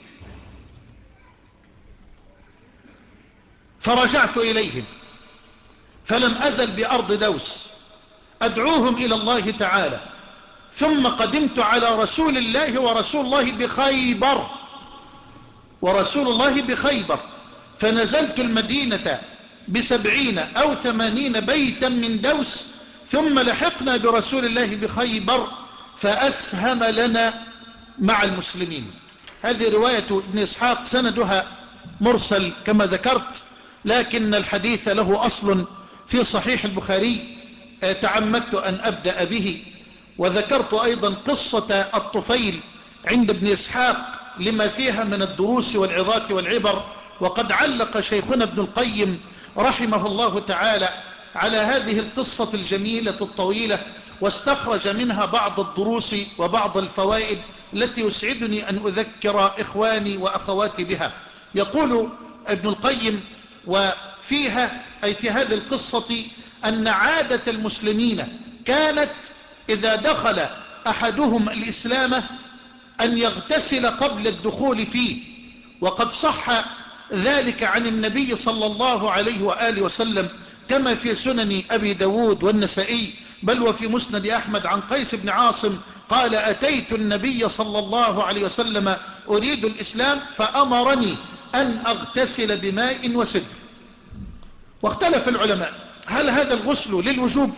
فرجعت إليهم فلم أزل بأرض دوس أدعوهم إلى الله تعالى، ثم قدمت على رسول الله ورسول الله بخيبر ورسول الله بخيبر فنزلت المدينة بسبعين أو ثمانين بيتا من دوس، ثم لحقنا برسول الله بخيبر فأسهم لنا مع المسلمين. هذه رواية ابن إسحاق سندها مرسل كما ذكرت، لكن الحديث له أصل في صحيح البخاري، تعمدت أن أبدأ به. وذكرت أيضا قصة الطفيل عند ابن إسحاق لما فيها من الدروس والعظات والعبر، وقد علق شيخنا ابن القيم رحمه الله تعالى على هذه القصة الجميلة الطويلة، واستخرج منها بعض الدروس وبعض الفوائد التي يسعدني أن أذكر إخواني وأخواتي بها. يقول ابن القيم وفيها أي في هذه القصة أن عادة المسلمين كانت إذا دخل أحدهم الإسلام أن يغتسل قبل الدخول فيه، وقد صح ذلك عن النبي صلى الله عليه وآله وسلم كما في سنن أبي داود والنسائي، بل وفي مسند أحمد عن قيس بن عاصم قال أتيت النبي صلى الله عليه وسلم أريد الإسلام فأمرني أن أغتسل بماء وسدر. واختلف العلماء هل هذا الغسل للوجوب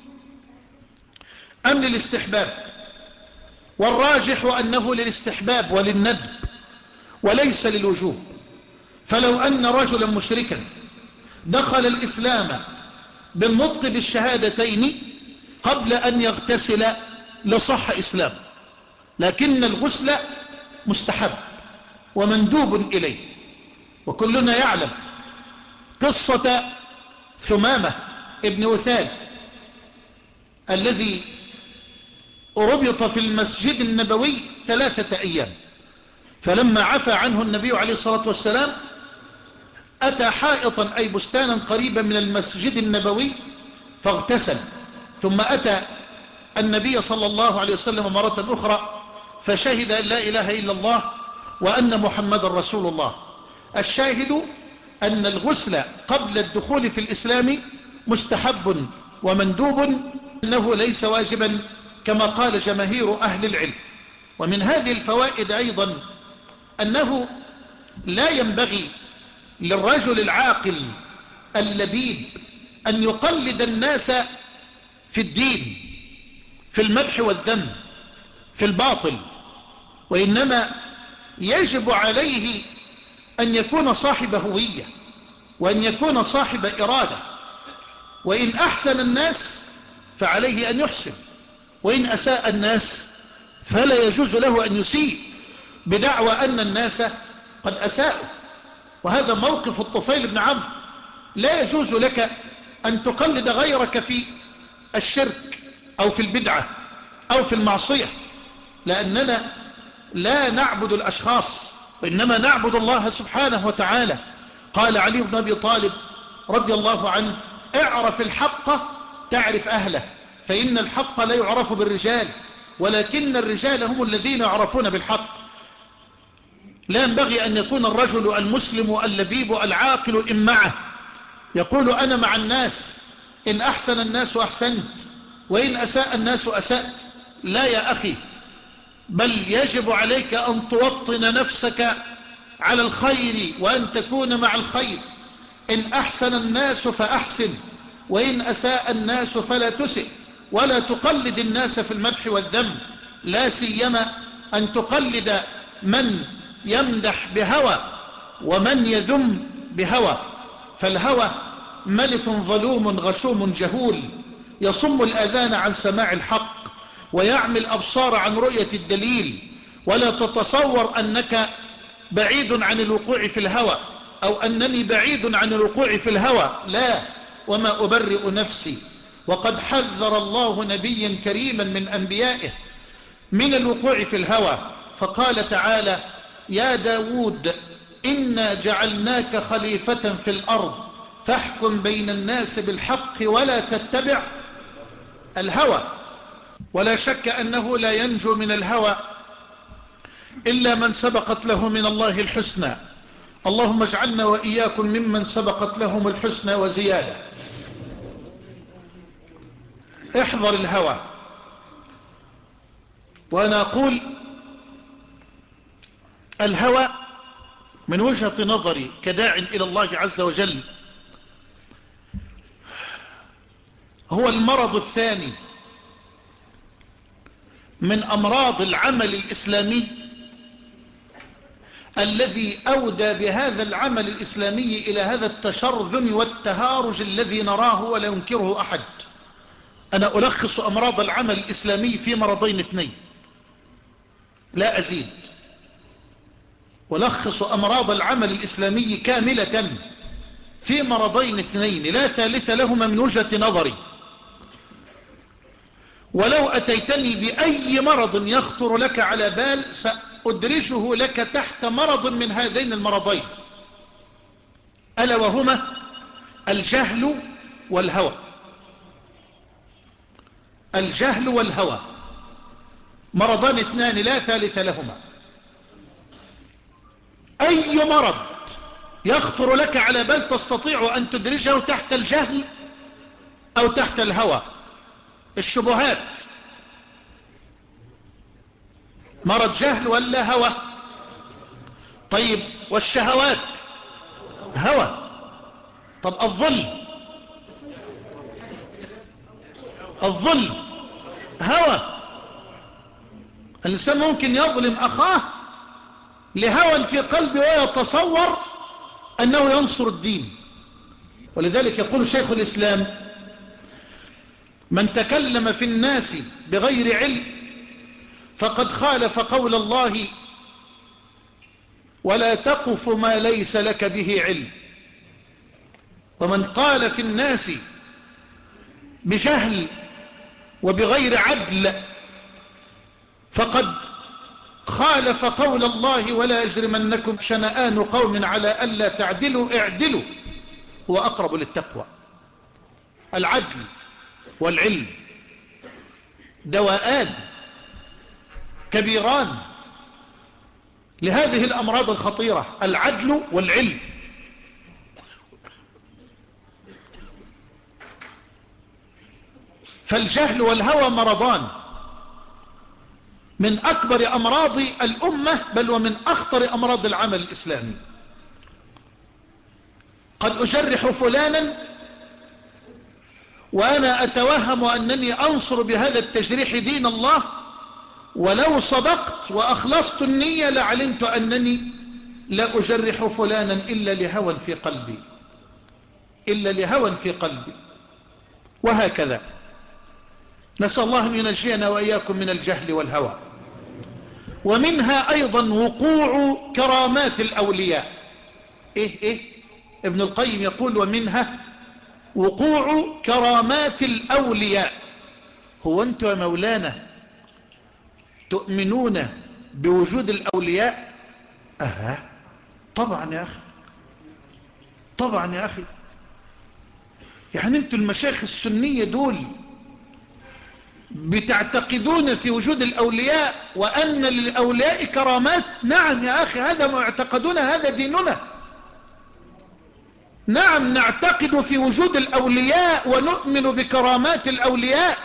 أم للاستحباب؟ والراجح أنه للاستحباب وللندب وليس للوجوب. فلو أن رجلا مشركا دخل الإسلام بالنطق بالشهادتين قبل أن يغتسل لصح إسلام، لكن الغسل مستحب ومندوب إليه. وكلنا يعلم قصة ثمامة ابن وثال الذي ربط في المسجد النبوي ثلاثة أيام، فلما عفى عنه النبي عليه الصلاة والسلام أتى حائطا أي بستانا قريبا من المسجد النبوي فاغتسل، ثم أتى النبي صلى الله عليه وسلم مرة أخرى فشهد أن لا إله إلا الله وأن محمد رسول الله. الشاهد أن الغسل قبل الدخول في الإسلام مستحب ومندوب، أنه ليس واجبا كما قال جماهير أهل العلم. ومن هذه الفوائد أيضا أنه لا ينبغي للرجل العاقل اللبيب أن يقلد الناس في الدين، في المدح والذم، في الباطل، وإنما يجب عليه أن يكون صاحب هوية وأن يكون صاحب إرادة. وإن أحسن الناس فعليه أن يحسن، وإن أساء الناس فلا يجوز له أن يسيء بدعوى أن الناس قد أساءوا. وهذا موقف الطفيل بن عمرو. لا يجوز لك أن تقلد غيرك في الشرك أو في البدعة أو في المعصية، لأننا لا نعبد الأشخاص وإنما نعبد الله سبحانه وتعالى. قال علي بن أبي طالب رضي الله عنه اعرف الحق تعرف أهله، فإن الحق لا يعرف بالرجال ولكن الرجال هم الذين يعرفون بالحق. لا ينبغي أن يكون الرجل المسلم اللبيب العاقل إن معه يقول أنا مع الناس، إن أحسن الناس أحسنت وإن أساء الناس أسأت. لا يا أخي، بل يجب عليك أن توطن نفسك على الخير وأن تكون مع الخير. إن أحسن الناس فأحسن وإن أساء الناس فلا تسئ، ولا تقلد الناس في المدح والذم، لا سيما أن تقلد من يمدح بهوى ومن يذم بهوى. فالهوى ملك ظلوم غشوم جهول يصم الأذان عن سماع الحق، ويعمي الأبصار عن رؤية الدليل، ولا تتصور أنك بعيد عن الوقوع في الهوى أو أنني بعيد عن الوقوع في الهوى، لا، وما أبرئ نفسي. وقد حذر الله نبيا كريما من أنبيائه من الوقوع في الهوى، فقال تعالى: يا داود إنا جعلناك خليفة في الأرض فاحكم بين الناس بالحق ولا تتبع الهوى. ولا شك أنه لا ينجو من الهوى إلا من سبقت له من الله الحسنى. اللهم اجعلنا وإياكم ممن سبقت لهم الحسنى وزيادة. احذر الهوى. وأنا أقول الهوى من وجهة نظري كداع إلى الله عز وجل هو المرض الثاني من أمراض العمل الإسلامي الذي أودى بهذا العمل الإسلامي إلى هذا التشرذم والتهارج الذي نراه ولا ينكره أحد. أنا ألخص أمراض العمل الإسلامي في مرضين اثنين لا أزيد. ألخص أمراض العمل الإسلامي كاملة في مرضين اثنين لا ثالث لهما من وجهة نظري. ولو أتيتني بأي مرض يخطر لك على بال سأدرجه لك تحت مرض من هذين المرضين، ألا وهما الجهل والهوى. الجهل والهوى مرضان اثنان لا ثالث لهما. أي مرض يخطر لك على بال تستطيع أن تدرجه تحت الجهل أو تحت الهوى. الشبهات مرض جهل ولا هوى؟ طيب والشهوات هوى. طب الظلم الظلم هوى. الإنسان ممكن يظلم أخاه لهوى في قلبه ويتصور أنه ينصر الدين. ولذلك يقول شيخ الإسلام: من تكلم في الناس بغير علم فقد خالف قول الله ولا تقف ما ليس لك به علم. ومن قال في الناس بجهل وبغير عدل فقد خالف قول الله ولا يجرمنكم شنآن قوم على ألا تعدلوا اعدلوا هو أقرب للتقوى. العدل والعلم دواءان كبيران لهذه الأمراض الخطيرة، العدل والعلم. فالجهل والهوى مرضان من أكبر أمراض الأمة، بل ومن أخطر أمراض العمل الإسلامي. قد أجرح فلانا وأنا أتوهم أنني أنصر بهذا التجريح دين الله، ولو صدقت وأخلصت النية لعلمت أنني لا أجرح فلانا إلا لهوى في قلبي إلا لهوى في قلبي وهكذا. نسأل الله أن ينجينا وإياكم من الجهل والهوى. ومنها أيضا وقوع كرامات الأولياء. إيه إيه ابن القيم يقول: ومنها وقوع كرامات الأولياء. هو أنتم يا مولانا تؤمنون بوجود الأولياء؟ أها طبعا يا أخي، طبعا يا أخي. يعني أنتم المشايخ السنية دول بتعتقدون في وجود الأولياء وأن للأولياء كرامات؟ نعم يا أخي، هذا ما يعتقدون، هذا ديننا. نعم نعتقد في وجود الأولياء ونؤمن بكرامات الأولياء.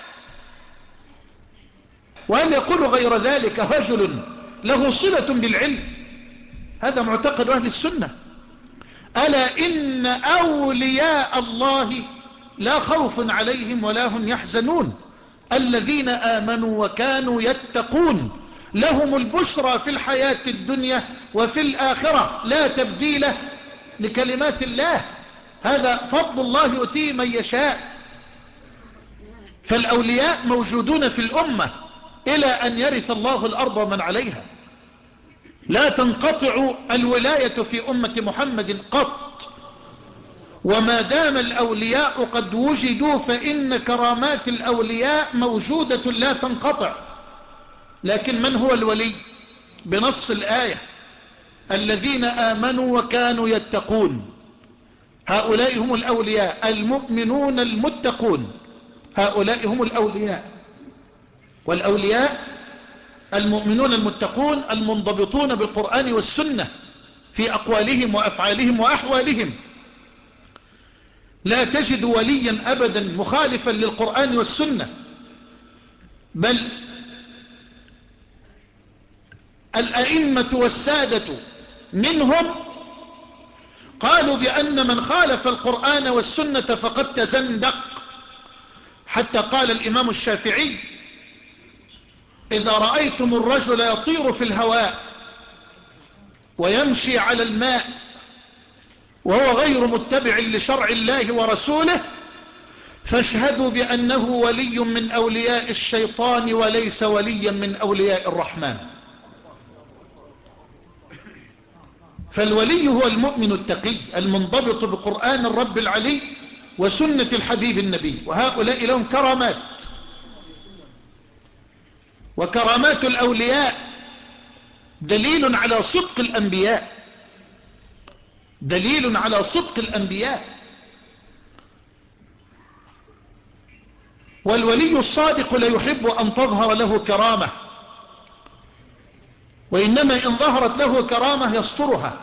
وهل يقول غير ذلك رجل له صلة بالعلم؟ هذا معتقد أهل السنة. ألا إن أولياء الله لا خوف عليهم ولا هم يحزنون الذين آمنوا وكانوا يتقون لهم البشرى في الحياة الدنيا وفي الآخرة لا تبديل لكلمات الله. هذا فضل الله يؤتيه من يشاء. فالأولياء موجودون في الأمة إلى أن يرث الله الأرض ومن عليها. لا تنقطع الولاية في أمة محمد قط، وما دام الأولياء قد وجدوا فإن كرامات الأولياء موجودة لا تنقطع. لكن من هو الولي؟ بنص الآية: الذين آمنوا وكانوا يتقون، هؤلاء هم الأولياء، المؤمنون المتقون، هؤلاء هم الأولياء. والأولياء المؤمنون المتقون المنضبطون بالقرآن والسنة في أقوالهم وأفعالهم وأحوالهم. لا تجد وليا أبدا مخالفا للقرآن والسنة، بل الأئمة والسادة منهم قالوا بأن من خالف القرآن والسنة فقد تزندق. حتى قال الإمام الشافعي: إذا رأيتم الرجل يطير في الهواء ويمشي على الماء وهو غير متبع لشرع الله ورسوله فاشهدوا بأنه ولي من أولياء الشيطان وليس وليا من أولياء الرحمن. فالولي هو المؤمن التقي المنضبط بقرآن الرب العلي وسنة الحبيب النبي، وهؤلاء لهم كرامات. وكرامات الأولياء دليل على صدق الأنبياء، دليل على صدق الأنبياء. والولي الصادق لا يحب أن تظهر له كرامة، وإنما إن ظهرت له كرامة يسترها.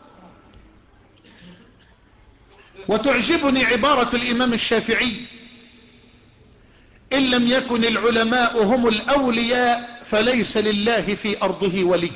وتعجبني عبارة الإمام الشافعي: إن لم يكن العلماء هم الأولياء فليس لله في أرضه ولي.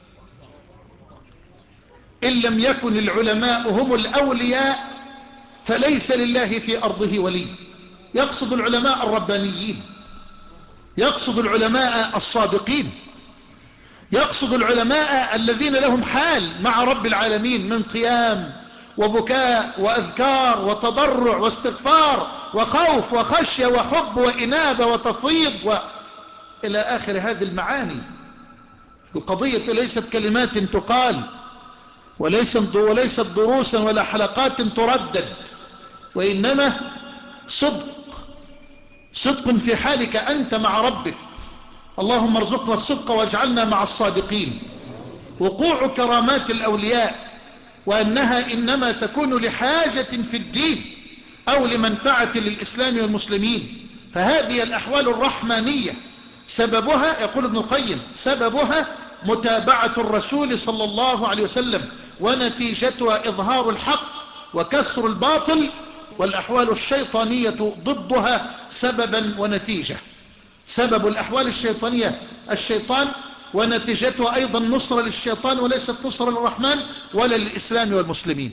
إن لم يكن العلماء هم الأولياء فليس لله في أرضه ولي. يقصد العلماء الربانيين، يقصد العلماء الصادقين، يقصد العلماء الذين لهم حال مع رب العالمين من قيام وبكاء وأذكار وتضرع واستغفار وخوف وخشية وحب وإنابة وتفويض وإلى آخر هذه المعاني. القضية ليست كلمات تقال، وليست وليست دروسا ولا حلقات تردد، وإنما صدق، صدق في حالك أنت مع ربك. اللهم ارزقنا الصدق واجعلنا مع الصادقين. وقوع كرامات الأولياء وأنها إنما تكون لحاجة في الدين أو لمنفعة للإسلام والمسلمين، فهذه الأحوال الرحمانية سببها، يقول ابن القيم، سببها متابعة الرسول صلى الله عليه وسلم، ونتيجتها إظهار الحق وكسر الباطل، والأحوال الشيطانية ضدها سببا ونتيجة. سبب الأحوال الشيطانية الشيطان، ونتيجتها أيضا نصرة للشيطان وليست نصرة للرحمن ولا للإسلام والمسلمين.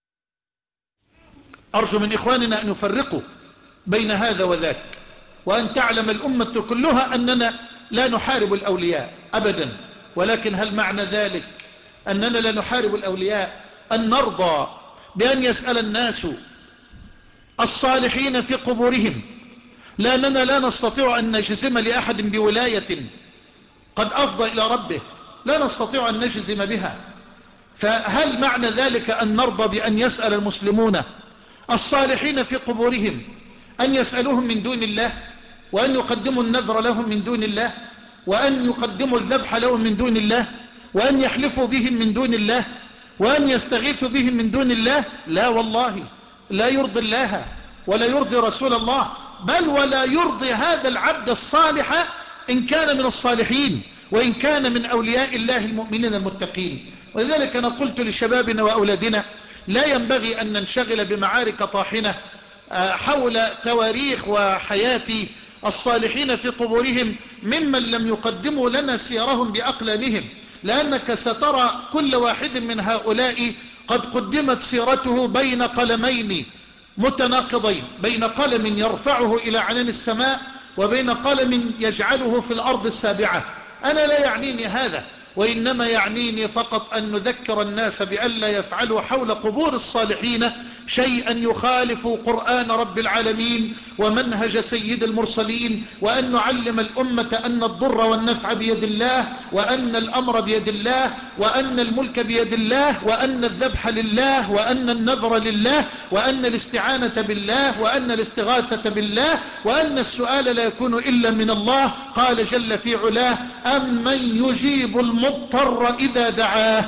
أرجو من إخواننا أن يفرقوا بين هذا وذاك، وأن تعلم الأمة كلها أننا لا نحارب الأولياء أبدا. ولكن هل معنى ذلك أننا لا نحارب الأولياء أن نرضى بأن يسأل الناس الصالحين في قبورهم، لأننا لا نستطيع أن نجزم لأحد بولاية قد أفضى إلى ربه، لا نستطيع أن نجزم بها. فهل معنى ذلك أن نرضى بأن يسأل المسلمون الصالحين في قبورهم أن يسألوهم من دون الله، وأن يقدموا النذر لهم من دون الله، وأن يقدموا الذبح لهم من دون الله، وأن يحلفوا بهم من دون الله، وأن يستغيثوا بهم من دون الله؟ لا والله، لا يرضي الله ولا يرضي رسول الله، بل ولا يرضي هذا العبد الصالح إن كان من الصالحين وإن كان من أولياء الله المؤمنين المتقين. ولذلك أنا قلت لشبابنا وأولادنا: لا ينبغي أن ننشغل بمعارك طاحنة حول تواريخ وحياة الصالحين في قبورهم ممن لم يقدموا لنا سيرهم بأقلامهم، لأنك سترى كل واحد من هؤلاء قد قدمت سيرته بين قلمين متناقضين، بين قلم يرفعه إلى عنان السماء وبين قلم يجعله في الأرض السابعة. أنا لا يعنيني هذا، وإنما يعنيني فقط أن نذكر الناس بألا يفعلوا حول قبور الصالحين شيئا يخالف قرآن رب العالمين ومنهج سيد المرسلين، وأن نعلم الأمة أن الضر والنفع بيد الله، وأن الأمر بيد الله، وأن الملك بيد الله، وأن الذبح لله، وأن النذر لله، وأن الاستعانة بالله، وأن الاستغاثة بالله، وأن السؤال لا يكون إلا من الله. قال جل في علاه: أمن يجيب المضطر إذا دعاه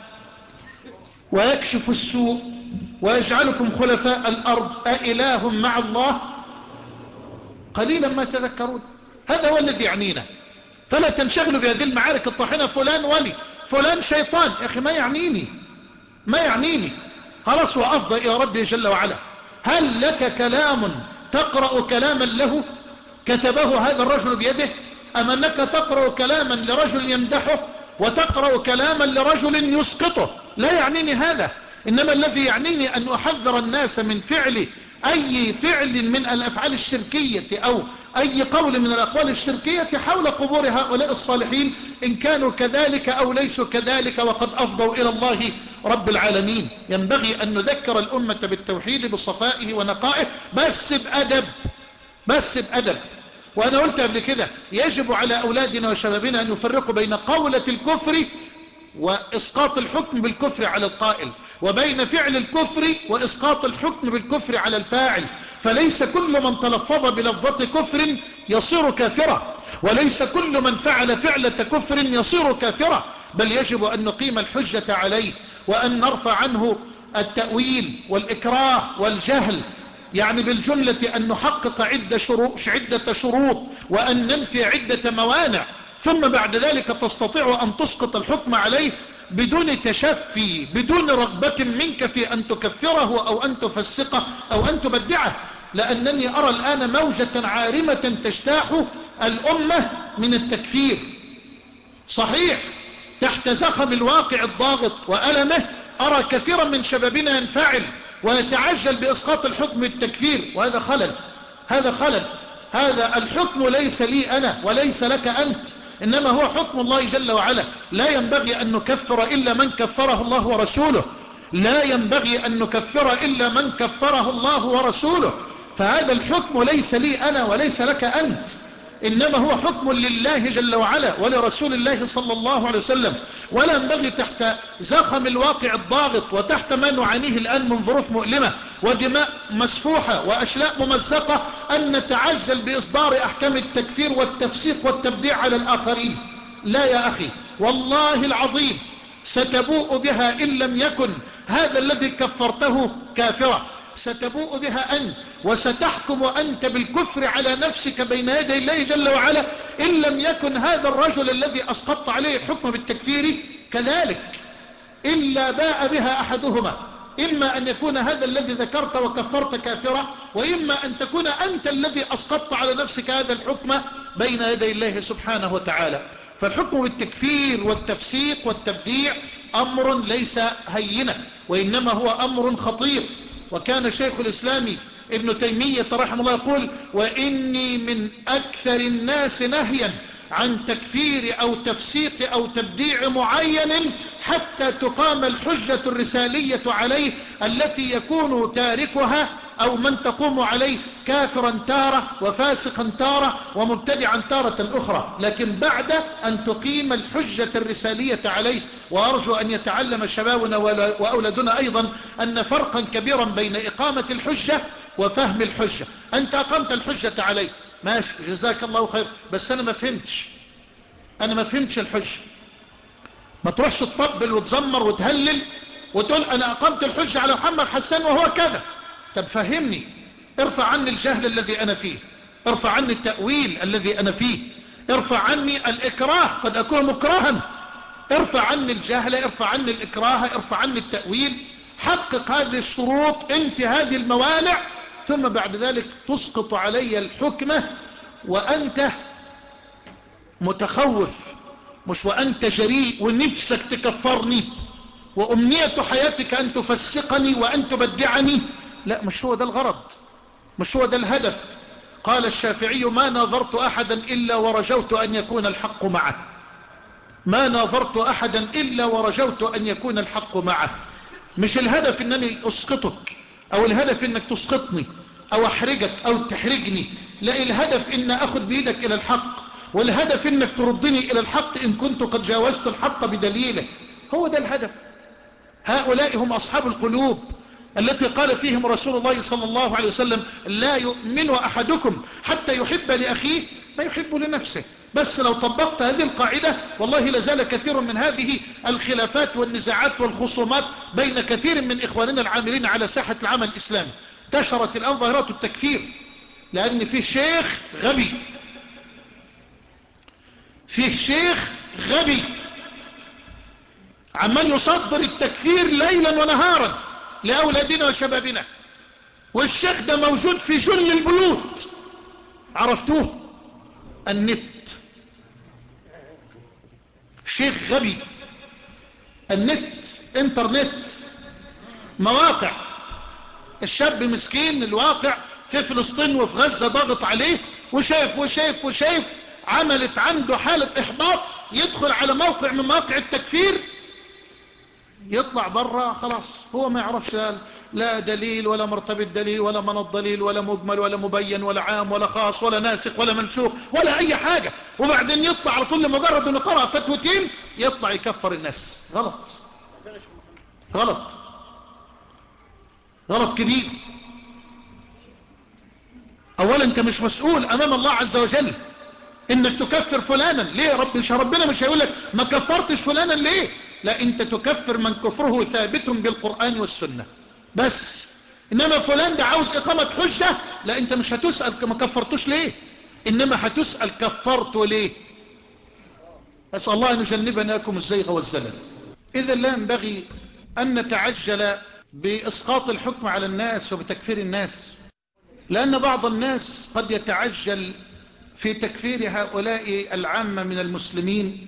ويكشف السوء ويجعلكم خلفاء الأرض أإله مع الله قليلا ما تذكرون. هذا هو الذي يعنينا، فلا تنشغلوا بهذه المعارك الطاحنة، فلان ولي، فلان شيطان. يا أخي ما يعنيني، ما يعنيني، خلاص وأفضى إلى ربي جل وعلا. هل لك كلام تقرأ كلاما له كتبه هذا الرجل بيده، أم أنك تقرأ كلاما لرجل يمدحه وتقرأ كلاما لرجل يسقطه؟ لا يعنيني هذا، إنما الذي يعنيني أن أحذر الناس من فعل أي فعل من الأفعال الشركية أو أي قول من الأقوال الشركية حول قبور هؤلاء الصالحين، إن كانوا كذلك أو ليسوا كذلك وقد أفضوا إلى الله رب العالمين. ينبغي أن نذكر الأمة بالتوحيد بصفائه ونقائه، بس بأدب، بس بأدب. وأنا قلت قبل كده يجب على أولادنا وشبابنا أن يفرقوا بين قولة الكفر وإسقاط الحكم بالكفر على القائل، وبين فعل الكفر وإسقاط الحكم بالكفر على الفاعل. فليس كل من تلفظ بلفظة كفر يصير كافرا، وليس كل من فعل فعلة كفر يصير كافرا، بل يجب أن نقيم الحجة عليه، وأن نرفع عنه التأويل والإكراه والجهل، يعني بالجملة أن نحقق عدة شروط, عدة شروط وأن ننفي عدة موانع، ثم بعد ذلك تستطيع أن تسقط الحكم عليه بدون تشفي، بدون رغبة منك في أن تكفره أو أن تفسقه أو أن تبدعه. لأنني أرى الآن موجة عارمة تجتاح الأمة من التكفير. صحيح تحت زخم الواقع الضاغط وألمه أرى كثيرا من شبابنا ينفعل ويتعجل بإسقاط الحكم بالتكفير، وهذا خلل، هذا خلل. هذا الحكم ليس لي أنا وليس لك أنت، إنما هو حكم الله جل وعلا. لا ينبغي أن نكفر إلا من كفره الله ورسوله، لا ينبغي أن نكفر إلا من كفره الله ورسوله. فهذا الحكم ليس لي أنا وليس لك أنت، إنما هو حكم لله جل وعلا ولرسول الله صلى الله عليه وسلم. ولا ينبغي تحت زخم الواقع الضاغط وتحت ما نعانيه الآن من ظروف مؤلمة ودماء مسفوحة وأشلاء ممزقة أن نتعجل بإصدار أحكام التكفير والتفسيق والتبديع على الآخرين. لا يا أخي، والله العظيم ستبوء بها إن لم يكن هذا الذي كفرته كافرا، ستبوء بها أنت، وستحكم أنت بالكفر على نفسك بين يدي الله جل وعلا إن لم يكن هذا الرجل الذي أسقطت عليه الحكم بالتكفير كذلك. إلا باء بها أحدهما، إما أن يكون هذا الذي ذكرت وكفرت كافرا، وإما أن تكون أنت الذي أسقطت على نفسك هذا الحكم بين يدي الله سبحانه وتعالى. فالحكم بالتكفير والتفسيق والتبديع أمر ليس هينا، وإنما هو أمر خطير. وكان شيخ الإسلام ابن تيمية رحمه الله يقول: وإني من أكثر الناس نهيا عن تكفير أو تفسيق أو تبديع معين حتى تقام الحجة الرسالية عليه، التي يكون تاركها أو من تقوم عليه كافرا تارة وفاسقا تارة ومبتدعا تارة أخرى، لكن بعد أن تقيم الحجة الرسالية عليه. وأرجو أن يتعلم شبابنا وأولادنا أيضا أن فرقا كبيرا بين إقامة الحجة وفهم الحجة. أنت أقمت الحجة عليه، ماشي، جزاك الله خير، بس أنا ما فهمتش، أنا ما فهمتش الحجة. ما تروحش تطبل وتزمر وتهلل وتقول أنا أقمت الحجة على محمد حسان وهو كذا. طب فهمني، ارفع عني الجهل الذي أنا فيه، ارفع عني التأويل الذي أنا فيه، ارفع عني الإكراه، قد أكون مكرها، ارفع عني الجهل، ارفع عني الإكراه، ارفع عني التأويل. حقق هذه الشروط، انفي هذه الموانع، ثم بعد ذلك تسقط علي الحكمة وأنت متخوف، مش وأنت جريء ونفسك تكفرني وأمنية حياتك أن تفسقني وأن تبدعني. لا، مش هو ده الغرض، مش هو ده الهدف. قال الشافعي: ما نظرت أحدا إلا ورجوت أن يكون الحق معه. ما ناظرت أحدا إلا ورجوت أن يكون الحق معه. مش الهدف أنني أسقطك أو الهدف أنك تسقطني أو أحرجك أو تحرجني، لا، الهدف أن أخذ بيدك إلى الحق، والهدف أنك تردني إلى الحق إن كنت قد جاوزت الحق بدليله. هو ده الهدف. هؤلاء هم أصحاب القلوب التي قال فيهم رسول الله صلى الله عليه وسلم: لا يؤمن أحدكم حتى يحب لأخيه ما يحب لنفسه. بس لو طبقت هذه القاعدة والله لازال كثير من هذه الخلافات والنزاعات والخصومات بين كثير من إخواننا العاملين على ساحة العمل الإسلامي. انتشرت الآن ظاهرة التكفير، لأن فيه شيخ غبي، فيه شيخ غبي عمال يصدر التكفير ليلا ونهارا لأولادنا وشبابنا، والشيخ ده موجود في جل البيوت. عرفتوه؟ النت. شيخ غبي. النت، انترنت، مواقع. الشاب مسكين الواقع في فلسطين وفي غزة ضاغط عليه وشايف وشايف وشايف، عملت عنده حالة إحباط، يدخل على موقع من مواقع التكفير، يطلع برا خلاص هو ما يعرفش لا دليل ولا مرتبة دليل ولا منط دليل ولا مجمل ولا مبين ولا عام ولا خاص ولا ناسخ ولا منسوخ ولا أي حاجة، وبعدين يطلع على طول لمجرد أنه قرأ فتوتين يطلع يكفر الناس. غلط، غلط، غلط كبير. أولا أنت مش مسؤول أمام الله عز وجل إنك تكفر فلانا. ليه رب مش ربنا مش هيقول لك ما كفرتش فلانا ليه؟ لا، أنت تكفر من كفره ثابت بالقرآن والسنة بس. إنما فلان ده عاوز إقامة حجة، لا، أنت مش هتسأل ما كفرتوش ليه، إنما هتسأل كفرته ليه. أسأل الله أن يجنبنا لكم الزيغ والزلل. إذا لا ينبغي أن نتعجل بإسقاط الحكم على الناس وبتكفير الناس، لأن بعض الناس قد يتعجل في تكفير هؤلاء العامة من المسلمين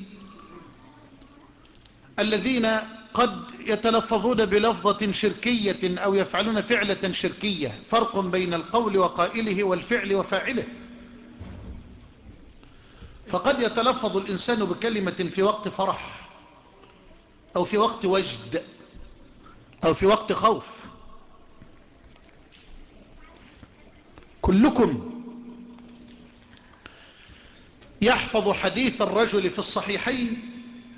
الذين قد يتلفظون بلفظة شركية أو يفعلون فعلة شركية. فرق بين القول وقائله والفعل وفاعله. فقد يتلفظ الإنسان بكلمة في وقت فرح أو في وقت وجد أو في وقت خوف. كلكم يحفظ حديث الرجل في الصحيحين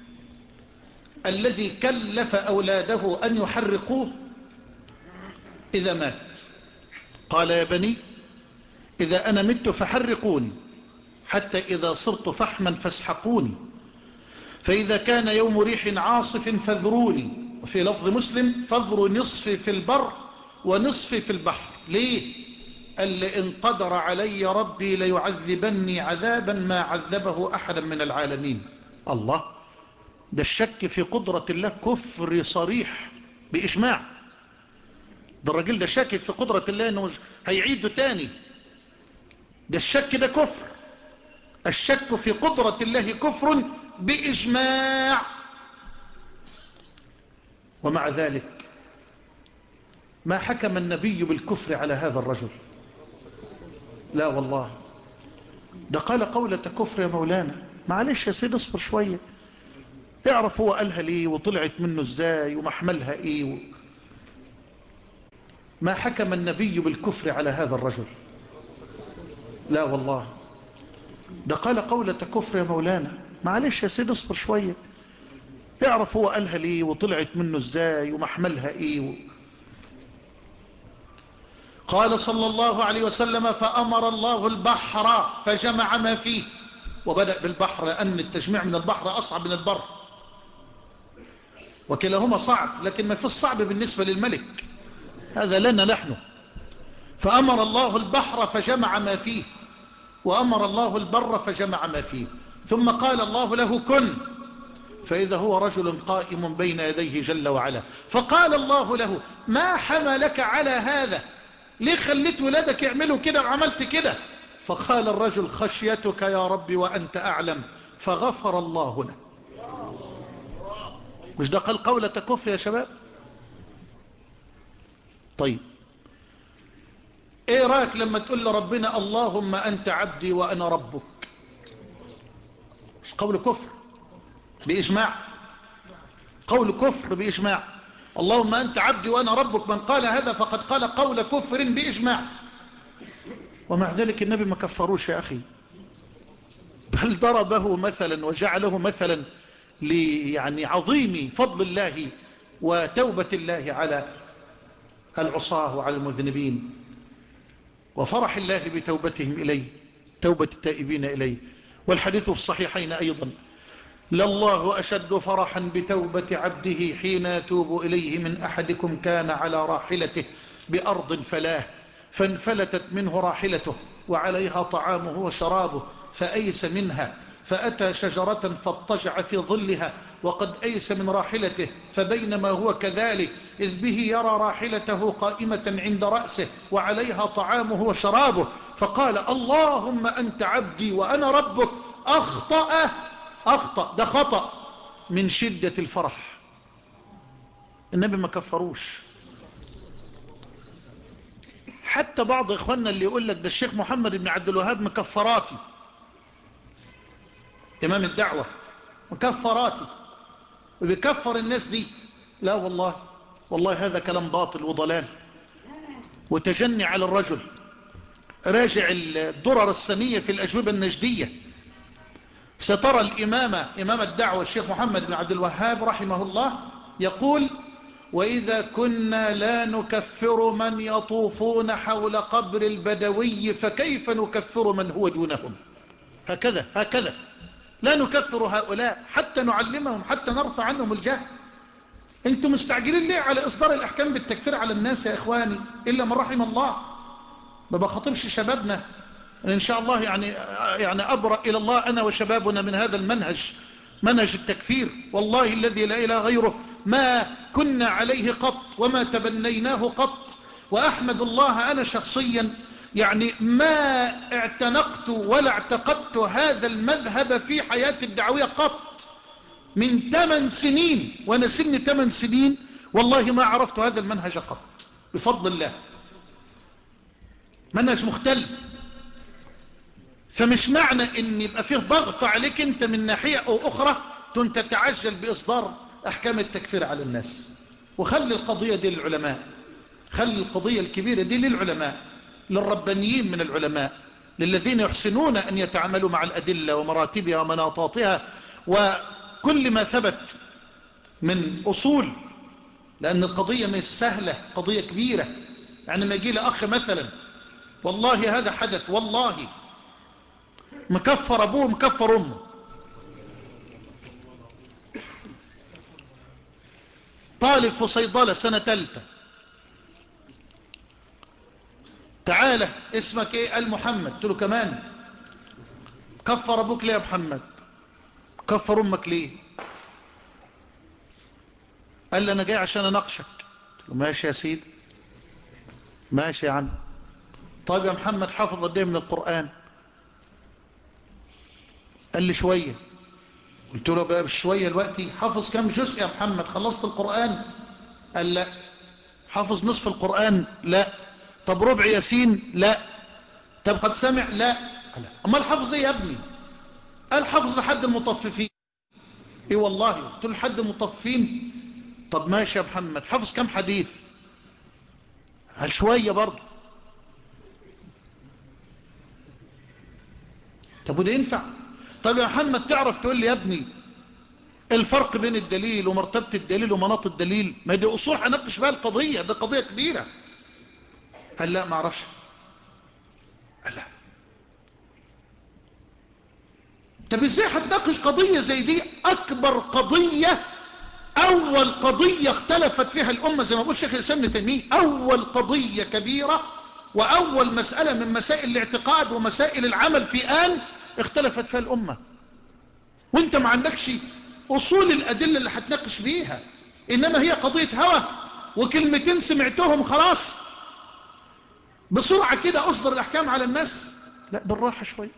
الذي كلف أولاده أن يحرقوه إذا مات. قال: يا بني إذا أنا مت فحرقوني، حتى إذا صرت فحما فاسحقوني، فإذا كان يوم ريح عاصف فاذروني. وفي لفظ مسلم: فاذروا نصفي في البر ونصفي في البحر. ليه؟ قال: إن قدر علي ربي ليعذبني عذابا ما عذبه أحدا من العالمين. الله، ده الشك في قدرة الله كفر صريح بإجماع. ده الراجل ده شاكك في قدرة الله انه هيعيده تاني. ده الشك ده كفر. الشك في قدرة الله كفر بإجماع. ومع ذلك ما حكم النبي بالكفر على هذا الرجل. لا والله، ده قال قولة كفر يا مولانا. معلش يا سيد اصبر شوية، اعرف هو قالها ليه وطلعت منه ازاي ومحملها ايه و... ما حكم النبي بالكفر على هذا الرجل. لا والله، ده قال قولة كفر يا مولانا. معلش يا سيد اصبر شوية، اعرف هو قالها ليه وطلعت منه ازاي ومحملها ايه و... قال صلى الله عليه وسلم: فأمر الله البحر فجمع ما فيه. وبدأ بالبحر لأن التجميع من البحر أصعب من البر، وكلاهما صعب، لكن ما في الصعب بالنسبة للملك، هذا لنا نحن. فأمر الله البحر فجمع ما فيه، وأمر الله البر فجمع ما فيه. ثم قال الله له: كن. فإذا هو رجل قائم بين يديه جل وعلا، فقال الله له: ما حملك على هذا؟ ليه خليت ولادك يعملوا كده وعملت كده؟ فقال الرجل: خشيتك يا ربي وأنت أعلم. فغفر الله له. مش ده قال قولة كفر يا شباب؟ طيب ايه رأيك لما تقول لربنا: اللهم أنت عبدي وأنا ربك؟ مش قول كفر؟ بإجماع، قول كفر بإجماع. اللهم أنت عبدي وأنا ربك، من قال هذا فقد قال قول كفر بإجماع. ومع ذلك النبي ما كفروش يا أخي، بل ضربه مثلا وجعله مثلا يعني عظيم فضل الله وتوبة الله على العصاة وعلى المذنبين، وفرح الله بتوبتهم إليه، توبة التائبين إليه. والحديث في الصحيحين أيضا: لله أشد فرحا بتوبة عبده حين يتوب إليه من أحدكم كان على راحلته بأرض فلاه فانفلتت منه راحلته وعليها طعامه وشرابه فأيس منها، فأتى شجرة فاضطجع في ظلها وقد أيس من راحلته، فبينما هو كذلك إذ به يرى راحلته قائمة عند رأسه وعليها طعامه وشرابه، فقال: اللهم أنت عبدي وأنا ربك. أخطأ أخطأ ده خطأ من شدة الفرح. النبي ما كفروش. حتى بعض إخواننا اللي يقول لك ده الشيخ محمد بن عبد الوهاب مكفراتي، إمام الدعوة مكفراتي وبيكفر الناس دي، لا والله، والله هذا كلام باطل وضلال وتجني على الرجل. راجع الدرر السنية في الأجوبة النجدية، سترى الإمام إمام الدعوة الشيخ محمد بن عبد الوهاب رحمه الله يقول: وإذا كنا لا نكفر من يطوفون حول قبر البدوي فكيف نكفر من هو دونهم؟ هكذا هكذا لا نكفر هؤلاء حتى نعلمهم، حتى نرفع عنهم الجهل. انتم مستعجلين ليه على إصدار الأحكام بالتكفير على الناس يا إخواني؟ إلا من رحم الله. ما بخاطبش شبابنا إن شاء الله، يعني يعني أبرأ إلى الله أنا وشبابنا من هذا المنهج، منهج التكفير. والله الذي لا إله غيره ما كنا عليه قط وما تبنيناه قط. وأحمد الله أنا شخصيا يعني ما اعتنقت ولا اعتقدت هذا المذهب في حياتي الدعوية قط. من ثمان سنين وأنا سني ثمان سنين والله ما عرفت هذا المنهج قط بفضل الله. منهج مختلف. فمش معنى ان يبقى فيه ضغط عليك انت من ناحية او اخرى كنت تتعجل باصدار احكام التكفير على الناس. وخلي القضية دي للعلماء، خلي القضية الكبيرة دي للعلماء، للربانيين من العلماء، للذين يحسنون ان يتعاملوا مع الادلة ومراتبها ومناطاتها وكل ما ثبت من اصول. لان القضية مش سهلة، قضية كبيرة. يعني ما يجي لي اخ مثلا، والله هذا حدث، والله مكفر ابوه مكفر امه، طالب في صيدلة سنة ثالثة، تعالى اسمك ايه؟ قال محمد. قلت له كمان كفر ابوك ليه يا محمد؟ كفر امك ليه؟ قال لي انا جاي عشان اناقشك. قلت له ماشي يا سيدي، ماشي يا عم. طيب يا محمد حافظ قد ايه من القرآن؟ قال لي شوية. قلت له بقى بشوية دلوقتي حافظ كم جزء يا محمد؟ خلصت القرآن؟ قال لا. حافظ نصف القرآن؟ لا. طب ربع ياسين؟ لا. طب قد سمع؟ لا. امال حافظ ايه يا ابني؟ قال حافظ لحد المطففين. ايه والله؟ قلت له لحد المطففين. طب ماشي يا محمد حافظ كم حديث؟ قال شوية برضه. طب وده ينفع؟ طب يا محمد تعرف تقول لي يا ابني الفرق بين الدليل ومرتبة الدليل ومناط الدليل؟ ما دي اصول هناقش بها القضية، ده قضية كبيرة. قال لا ما اعرفش. قال لا. طب ازاي هتناقش قضية زي دي؟ اكبر قضية، اول قضية اختلفت فيها الامة زي ما بقول شيخ الاسلام ابن تيمية، اول قضية كبيرة واول مسألة من مسائل الاعتقاد ومسائل العمل في آن اختلفت فيها الامة، وانت ما عندكش اصول الادلة اللي هتناقش بيها، انما هي قضية هوى وكلمتين سمعتهم خلاص بسرعة كده اصدر الاحكام على الناس. لا بالراحة شوي،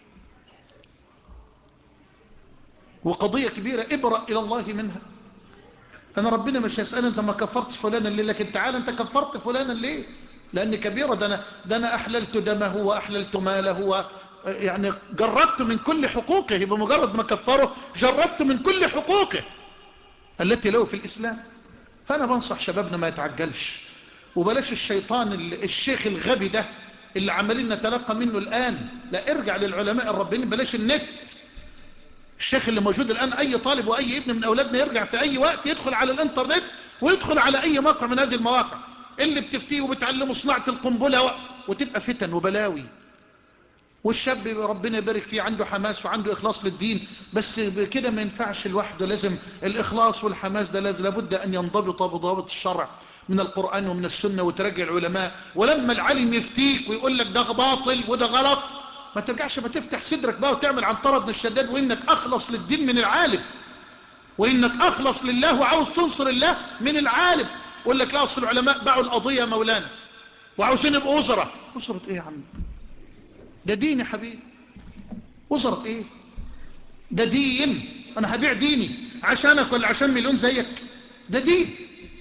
وقضية كبيرة ابرأ الى الله منها. انا ربنا مش هيسأل انت ما كفرت فلانا ليه، لكن تعال انت كفرت فلانا ليه؟ لان كبيرة. ده انا, ده أنا احللت دمه واحللت ماله يعني جردت من كل حقوقه، بمجرد ما كفره جردت من كل حقوقه التي له في الإسلام. فأنا بنصح شبابنا ما يتعجلش، وبلاش الشيطان الشيخ الغبي ده اللي عمالين نتلقى منه الآن. لا، ارجع للعلماء الربانيين، بلاش النت. الشيخ اللي موجود الآن، أي طالب وأي ابن من أولادنا يرجع في أي وقت يدخل على الانترنت ويدخل على أي موقع من هذه المواقع اللي بتفتيه وبتعلمه صناعة القنبلة و... وتبقى فتن وبلاوي. والشاب ربنا يبارك فيه عنده حماس وعنده إخلاص للدين، بس كده ما ينفعش لوحده، لازم الإخلاص والحماس ده لازم لابد أن ينضبط بضوابط الشرع من القرآن ومن السنة، وترجع العلماء. ولما العالم يفتيك ويقول لك ده باطل وده غلط، ما ترجعش، ما تفتح صدرك بقى وتعمل عنترة بن الشداد، وإنك أخلص للدين من العالم، وإنك أخلص لله وعاوز تنصر الله من العالم. يقول لك لا، أصل العلماء باعوا القضية مولانا وعاوزين يبقوا وزراء. وزراء إيه يا عم؟ ده دين يا حبيبي. وزراء إيه؟ ده دين. أنا هبيع ديني عشانك ولا عشان مليون زيك؟ ده دين.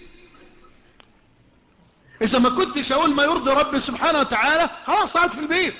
إذا ما كنتش أقول ما يرضي ربي سبحانه وتعالى، خلاص قاعد في البيت.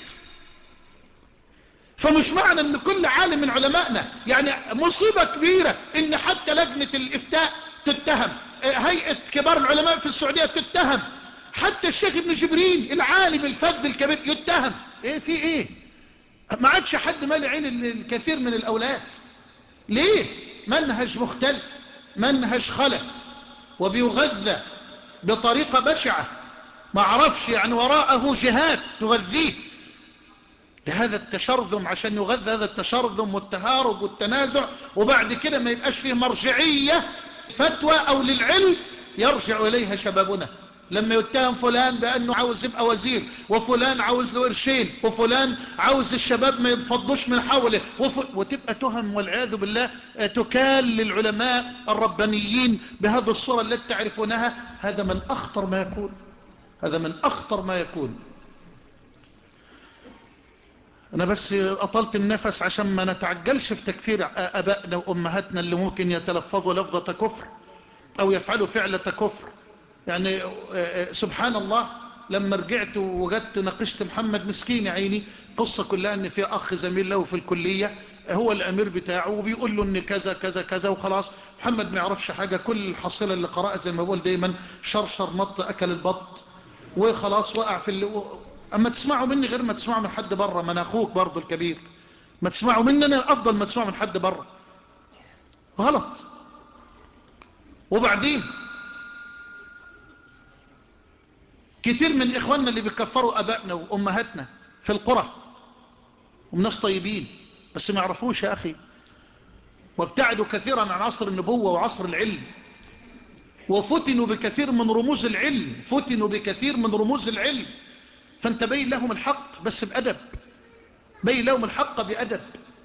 فمش معنى ان كل عالم من علمائنا، يعني مصيبة كبيرة ان حتى لجنة الافتاء تتهم، هيئة كبار العلماء في السعودية تتهم، حتى الشيخ ابن جبرين العالم الفذ الكبير يتهم. ايه في ايه؟ ما عادش حد مالي عين الكثير من الاولاد. ليه؟ منهج مختل، منهج خلل، وبيغذى بطريقة بشعة، ما عرفش يعني وراءه جهات تغذيه لهذا التشرذم، عشان يغذى هذا التشرذم والتهارب والتنازع، وبعد كده ما يبقاش فيه مرجعية فتوى او للعلم يرجع اليها شبابنا. لما يتهم فلان بانه عاوز يبقى وزير، وفلان عاوز له قرشين، وفلان عاوز الشباب ما يتفضوش من حوله، وف... وتبقى تهم والعياذ بالله تكال للعلماء الربانيين بهذه الصورة التي تعرفونها. هذا من اخطر ما يكون، هذا من اخطر ما يكون. أنا بس أطلت النفس عشان ما نتعجلش في تكفير أبائنا وأمهاتنا اللي ممكن يتلفظوا لفظة كفر أو يفعلوا فعلة كفر. يعني سبحان الله، لما رجعت وجدت ناقشت محمد مسكين يا عيني، قصة كلها أن في أخ زميل له في الكلية هو الأمير بتاعه، وبيقول له أن كذا كذا كذا وخلاص. محمد ما يعرفش حاجة، كل الحصيلة اللي قرأها زي ما بقول دايما شرشر نط أكل البط وخلاص وقع في اللي... اما تسمعوا مني غير ما تسمعوا من حد بره، ما انا اخوك برضو الكبير، ما تسمعوا مني انا افضل ما تسمعوا من حد بره. غلط. وبعدين كتير من اخواننا اللي بيكفروا ابائنا وامهاتنا في القرى هم ناس طيبين، بس ما يعرفوش يا اخي، وابتعدوا كثيرا عن عصر النبوة وعصر العلم، وفتنوا بكثير من رموز العلم، فتنوا بكثير من رموز العلم. فانت بين لهم الحق بس بأدب، بين لهم الحق بأدب.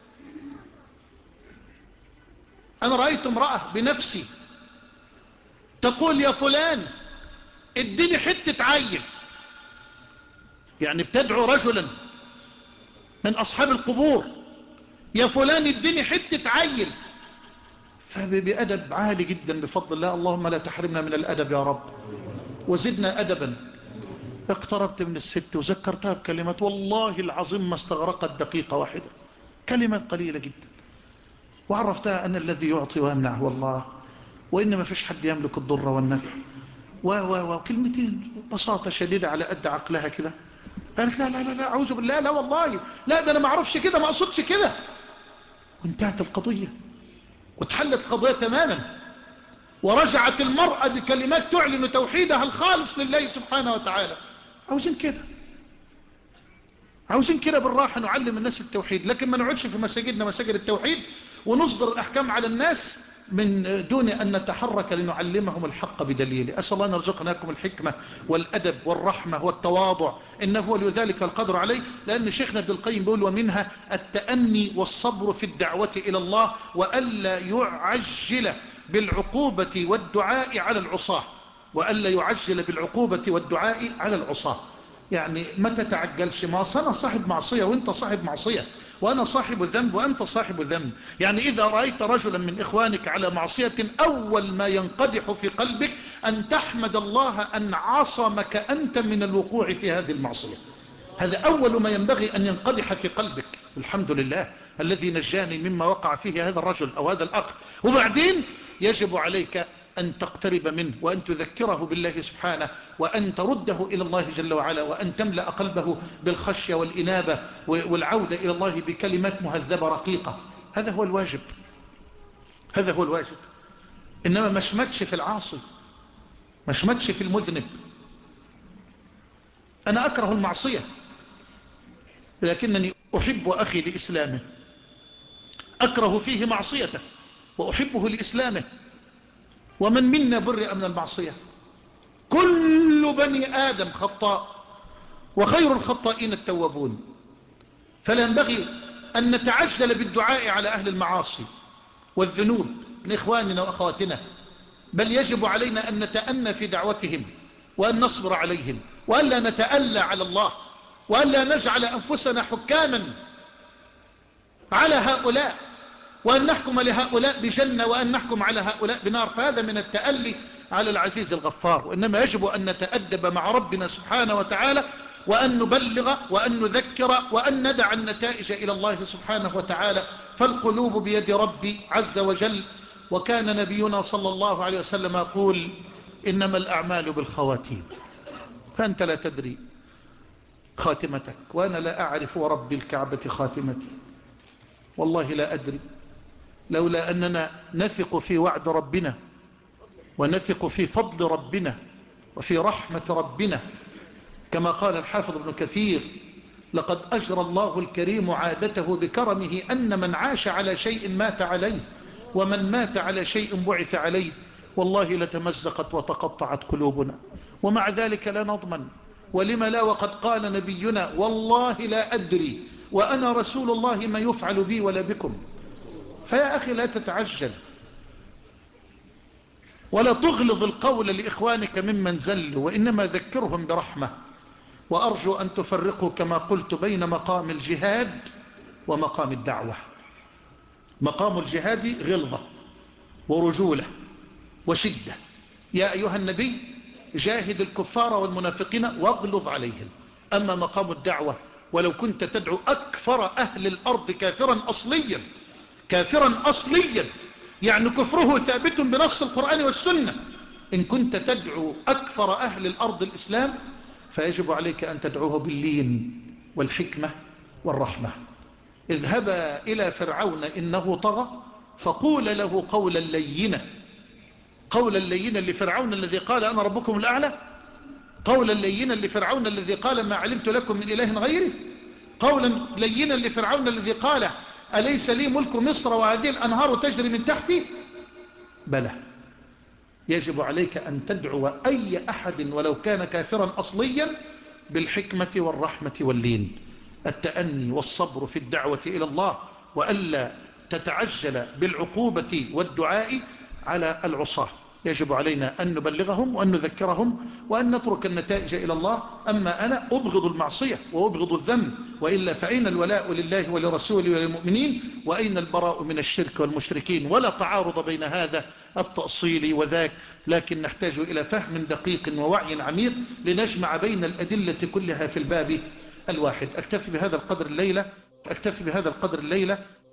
أنا رأيت امرأة بنفسي تقول يا فلان اديني حتة عيل، يعني بتدعو رجلا من أصحاب القبور، يا فلان اديني حتة عيل. فبأدب عالي جدا بفضل الله. اللهم لا تحرمنا من الأدب يا رب، وزدنا أدبا. اقتربت من الست وذكرتها بكلمات والله العظيم ما استغرقت دقيقة واحدة، كلمة قليلة جدا، وعرفتها أن الذي يعطي ويمنع هو الله، وإن ما فيش حد يملك الضر والنفع، و و وكلمتين ببساطة شديدة على قد عقلها كده. قالت لا لا لا لا أعوذ بالله، لا والله لا، ده أنا ما أعرفش كده، ما أقصدش كده. وانتهت القضية وتحلت القضية تماما، ورجعت المرأة بكلمات تعلن توحيدها الخالص لله سبحانه وتعالى. عاوزين كده، عاوزين كده بالراحة نعلم الناس التوحيد، لكن ما نقعدش في مساجدنا مساجد التوحيد ونصدر الأحكام على الناس من دون أن نتحرك لنعلمهم الحق بدليل. أسأل الله أن يرزقناكم الحكمة والأدب والرحمة والتواضع، إنه ولي ذلك القدر عليه. لأن شيخنا ابن القيم بيقول ومنها التأني والصبر في الدعوة إلى الله، وألا يعجل بالعقوبة والدعاء على العصاة، وألا يعجل بالعقوبة والدعاء على العصاة. يعني ما تتعجلش، ما أنا صاحب معصية وانت صاحب معصية، وأنا صاحب ذنب وأنت صاحب ذنب. يعني إذا رأيت رجلا من إخوانك على معصية، أول ما ينقدح في قلبك أن تحمد الله أن عصمك أنت من الوقوع في هذه المعصية. هذا أول ما ينبغي أن ينقدح في قلبك. الحمد لله الذي نجاني مما وقع فيه هذا الرجل أو هذا الأخ. وبعدين يجب عليك أن تقترب منه وأن تذكره بالله سبحانه، وأن ترده إلى الله جل وعلا، وأن تملأ قلبه بالخشية والإنابة والعودة إلى الله بكلمات مهذبة رقيقة. هذا هو الواجب، هذا هو الواجب. إنما مشمتش في العاصي، مشمتش في المذنب. أنا أكره المعصية لكنني أحب أخي لإسلامه، أكره فيه معصيته وأحبه لإسلامه. ومن منا برئ من المعصية؟ كل بني آدم خطاء وخير الخطائين التوابون. فلا ينبغي أن نتعجل بالدعاء على أهل المعاصي والذنوب من إخواننا وأخواتنا، بل يجب علينا أن نتأنى في دعوتهم وأن نصبر عليهم، وأن لا نتألى على الله، وأن لا نجعل أنفسنا حكاما على هؤلاء، وأن نحكم لهؤلاء بجنة وأن نحكم على هؤلاء بنار. فهذا من التألي على العزيز الغفار. وإنما يجب أن نتأدب مع ربنا سبحانه وتعالى، وأن نبلغ وأن نذكر وأن ندع النتائج إلى الله سبحانه وتعالى. فالقلوب بيد ربي عز وجل. وكان نبينا صلى الله عليه وسلم يقول: إنما الأعمال بالخواتيم. فأنت لا تدري خاتمتك، وأنا لا أعرف ورب الكعبة خاتمتي، والله لا أدري، لولا أننا نثق في وعد ربنا ونثق في فضل ربنا وفي رحمة ربنا. كما قال الحافظ ابن كثير: لقد أجرى الله الكريم عادته بكرمه أن من عاش على شيء مات عليه، ومن مات على شيء بعث عليه. والله لتمزقت وتقطعت قلوبنا، ومع ذلك لا نضمن. ولم لا؟ وقد قال نبينا: والله لا أدري وأنا رسول الله ما يفعل بي ولا بكم. فيا أخي لا تتعجل، ولا تغلظ القول لإخوانك ممن زلوا، وإنما ذكرهم برحمة. وأرجو أن تفرقوا كما قلت بين مقام الجهاد ومقام الدعوة. مقام الجهاد غلظة ورجولة وشدة. يا أيها النبي جاهد الكفار والمنافقين واغلظ عليهم. أما مقام الدعوة، ولو كنت تدعو أكفر أهل الأرض كافرا أصليا، كافرا أصليا يعني كفره ثابت بنص القرآن والسنة، إن كنت تدعو أكفر أهل الأرض الإسلام، فيجب عليك أن تدعوه باللين والحكمة والرحمة. اذهبا إلى فرعون إنه طغى فقول له قولا لينا. قولا لينا لفرعون الذي قال أنا ربكم الأعلى، قولا لينا لفرعون الذي قال ما علمت لكم من إله غيري، قولا لينا لفرعون الذي قال أليس لي ملك مصر وهذه الأنهار تجري من تحتي. بلى، يجب عليك أن تدعو أي أحد ولو كان كافرا أصليا بالحكمة والرحمة واللين، التأني والصبر في الدعوة إلى الله، وألا تتعجل بالعقوبة والدعاء على العصاة. يجب علينا أن نبلغهم وأن نذكرهم وأن نترك النتائج إلى الله. أما أنا أبغض المعصية وأبغض الذنب، وإلا فأين الولاء لله ولرسوله وللمؤمنين، وأين البراء من الشرك والمشركين؟ ولا تعارض بين هذا التأصيل وذاك، لكن نحتاج إلى فهم دقيق ووعي عميق لنجمع بين الأدلة كلها في الباب الواحد. أكتفي بهذا القدر الليلة أكتفي بهذا القدر الليلة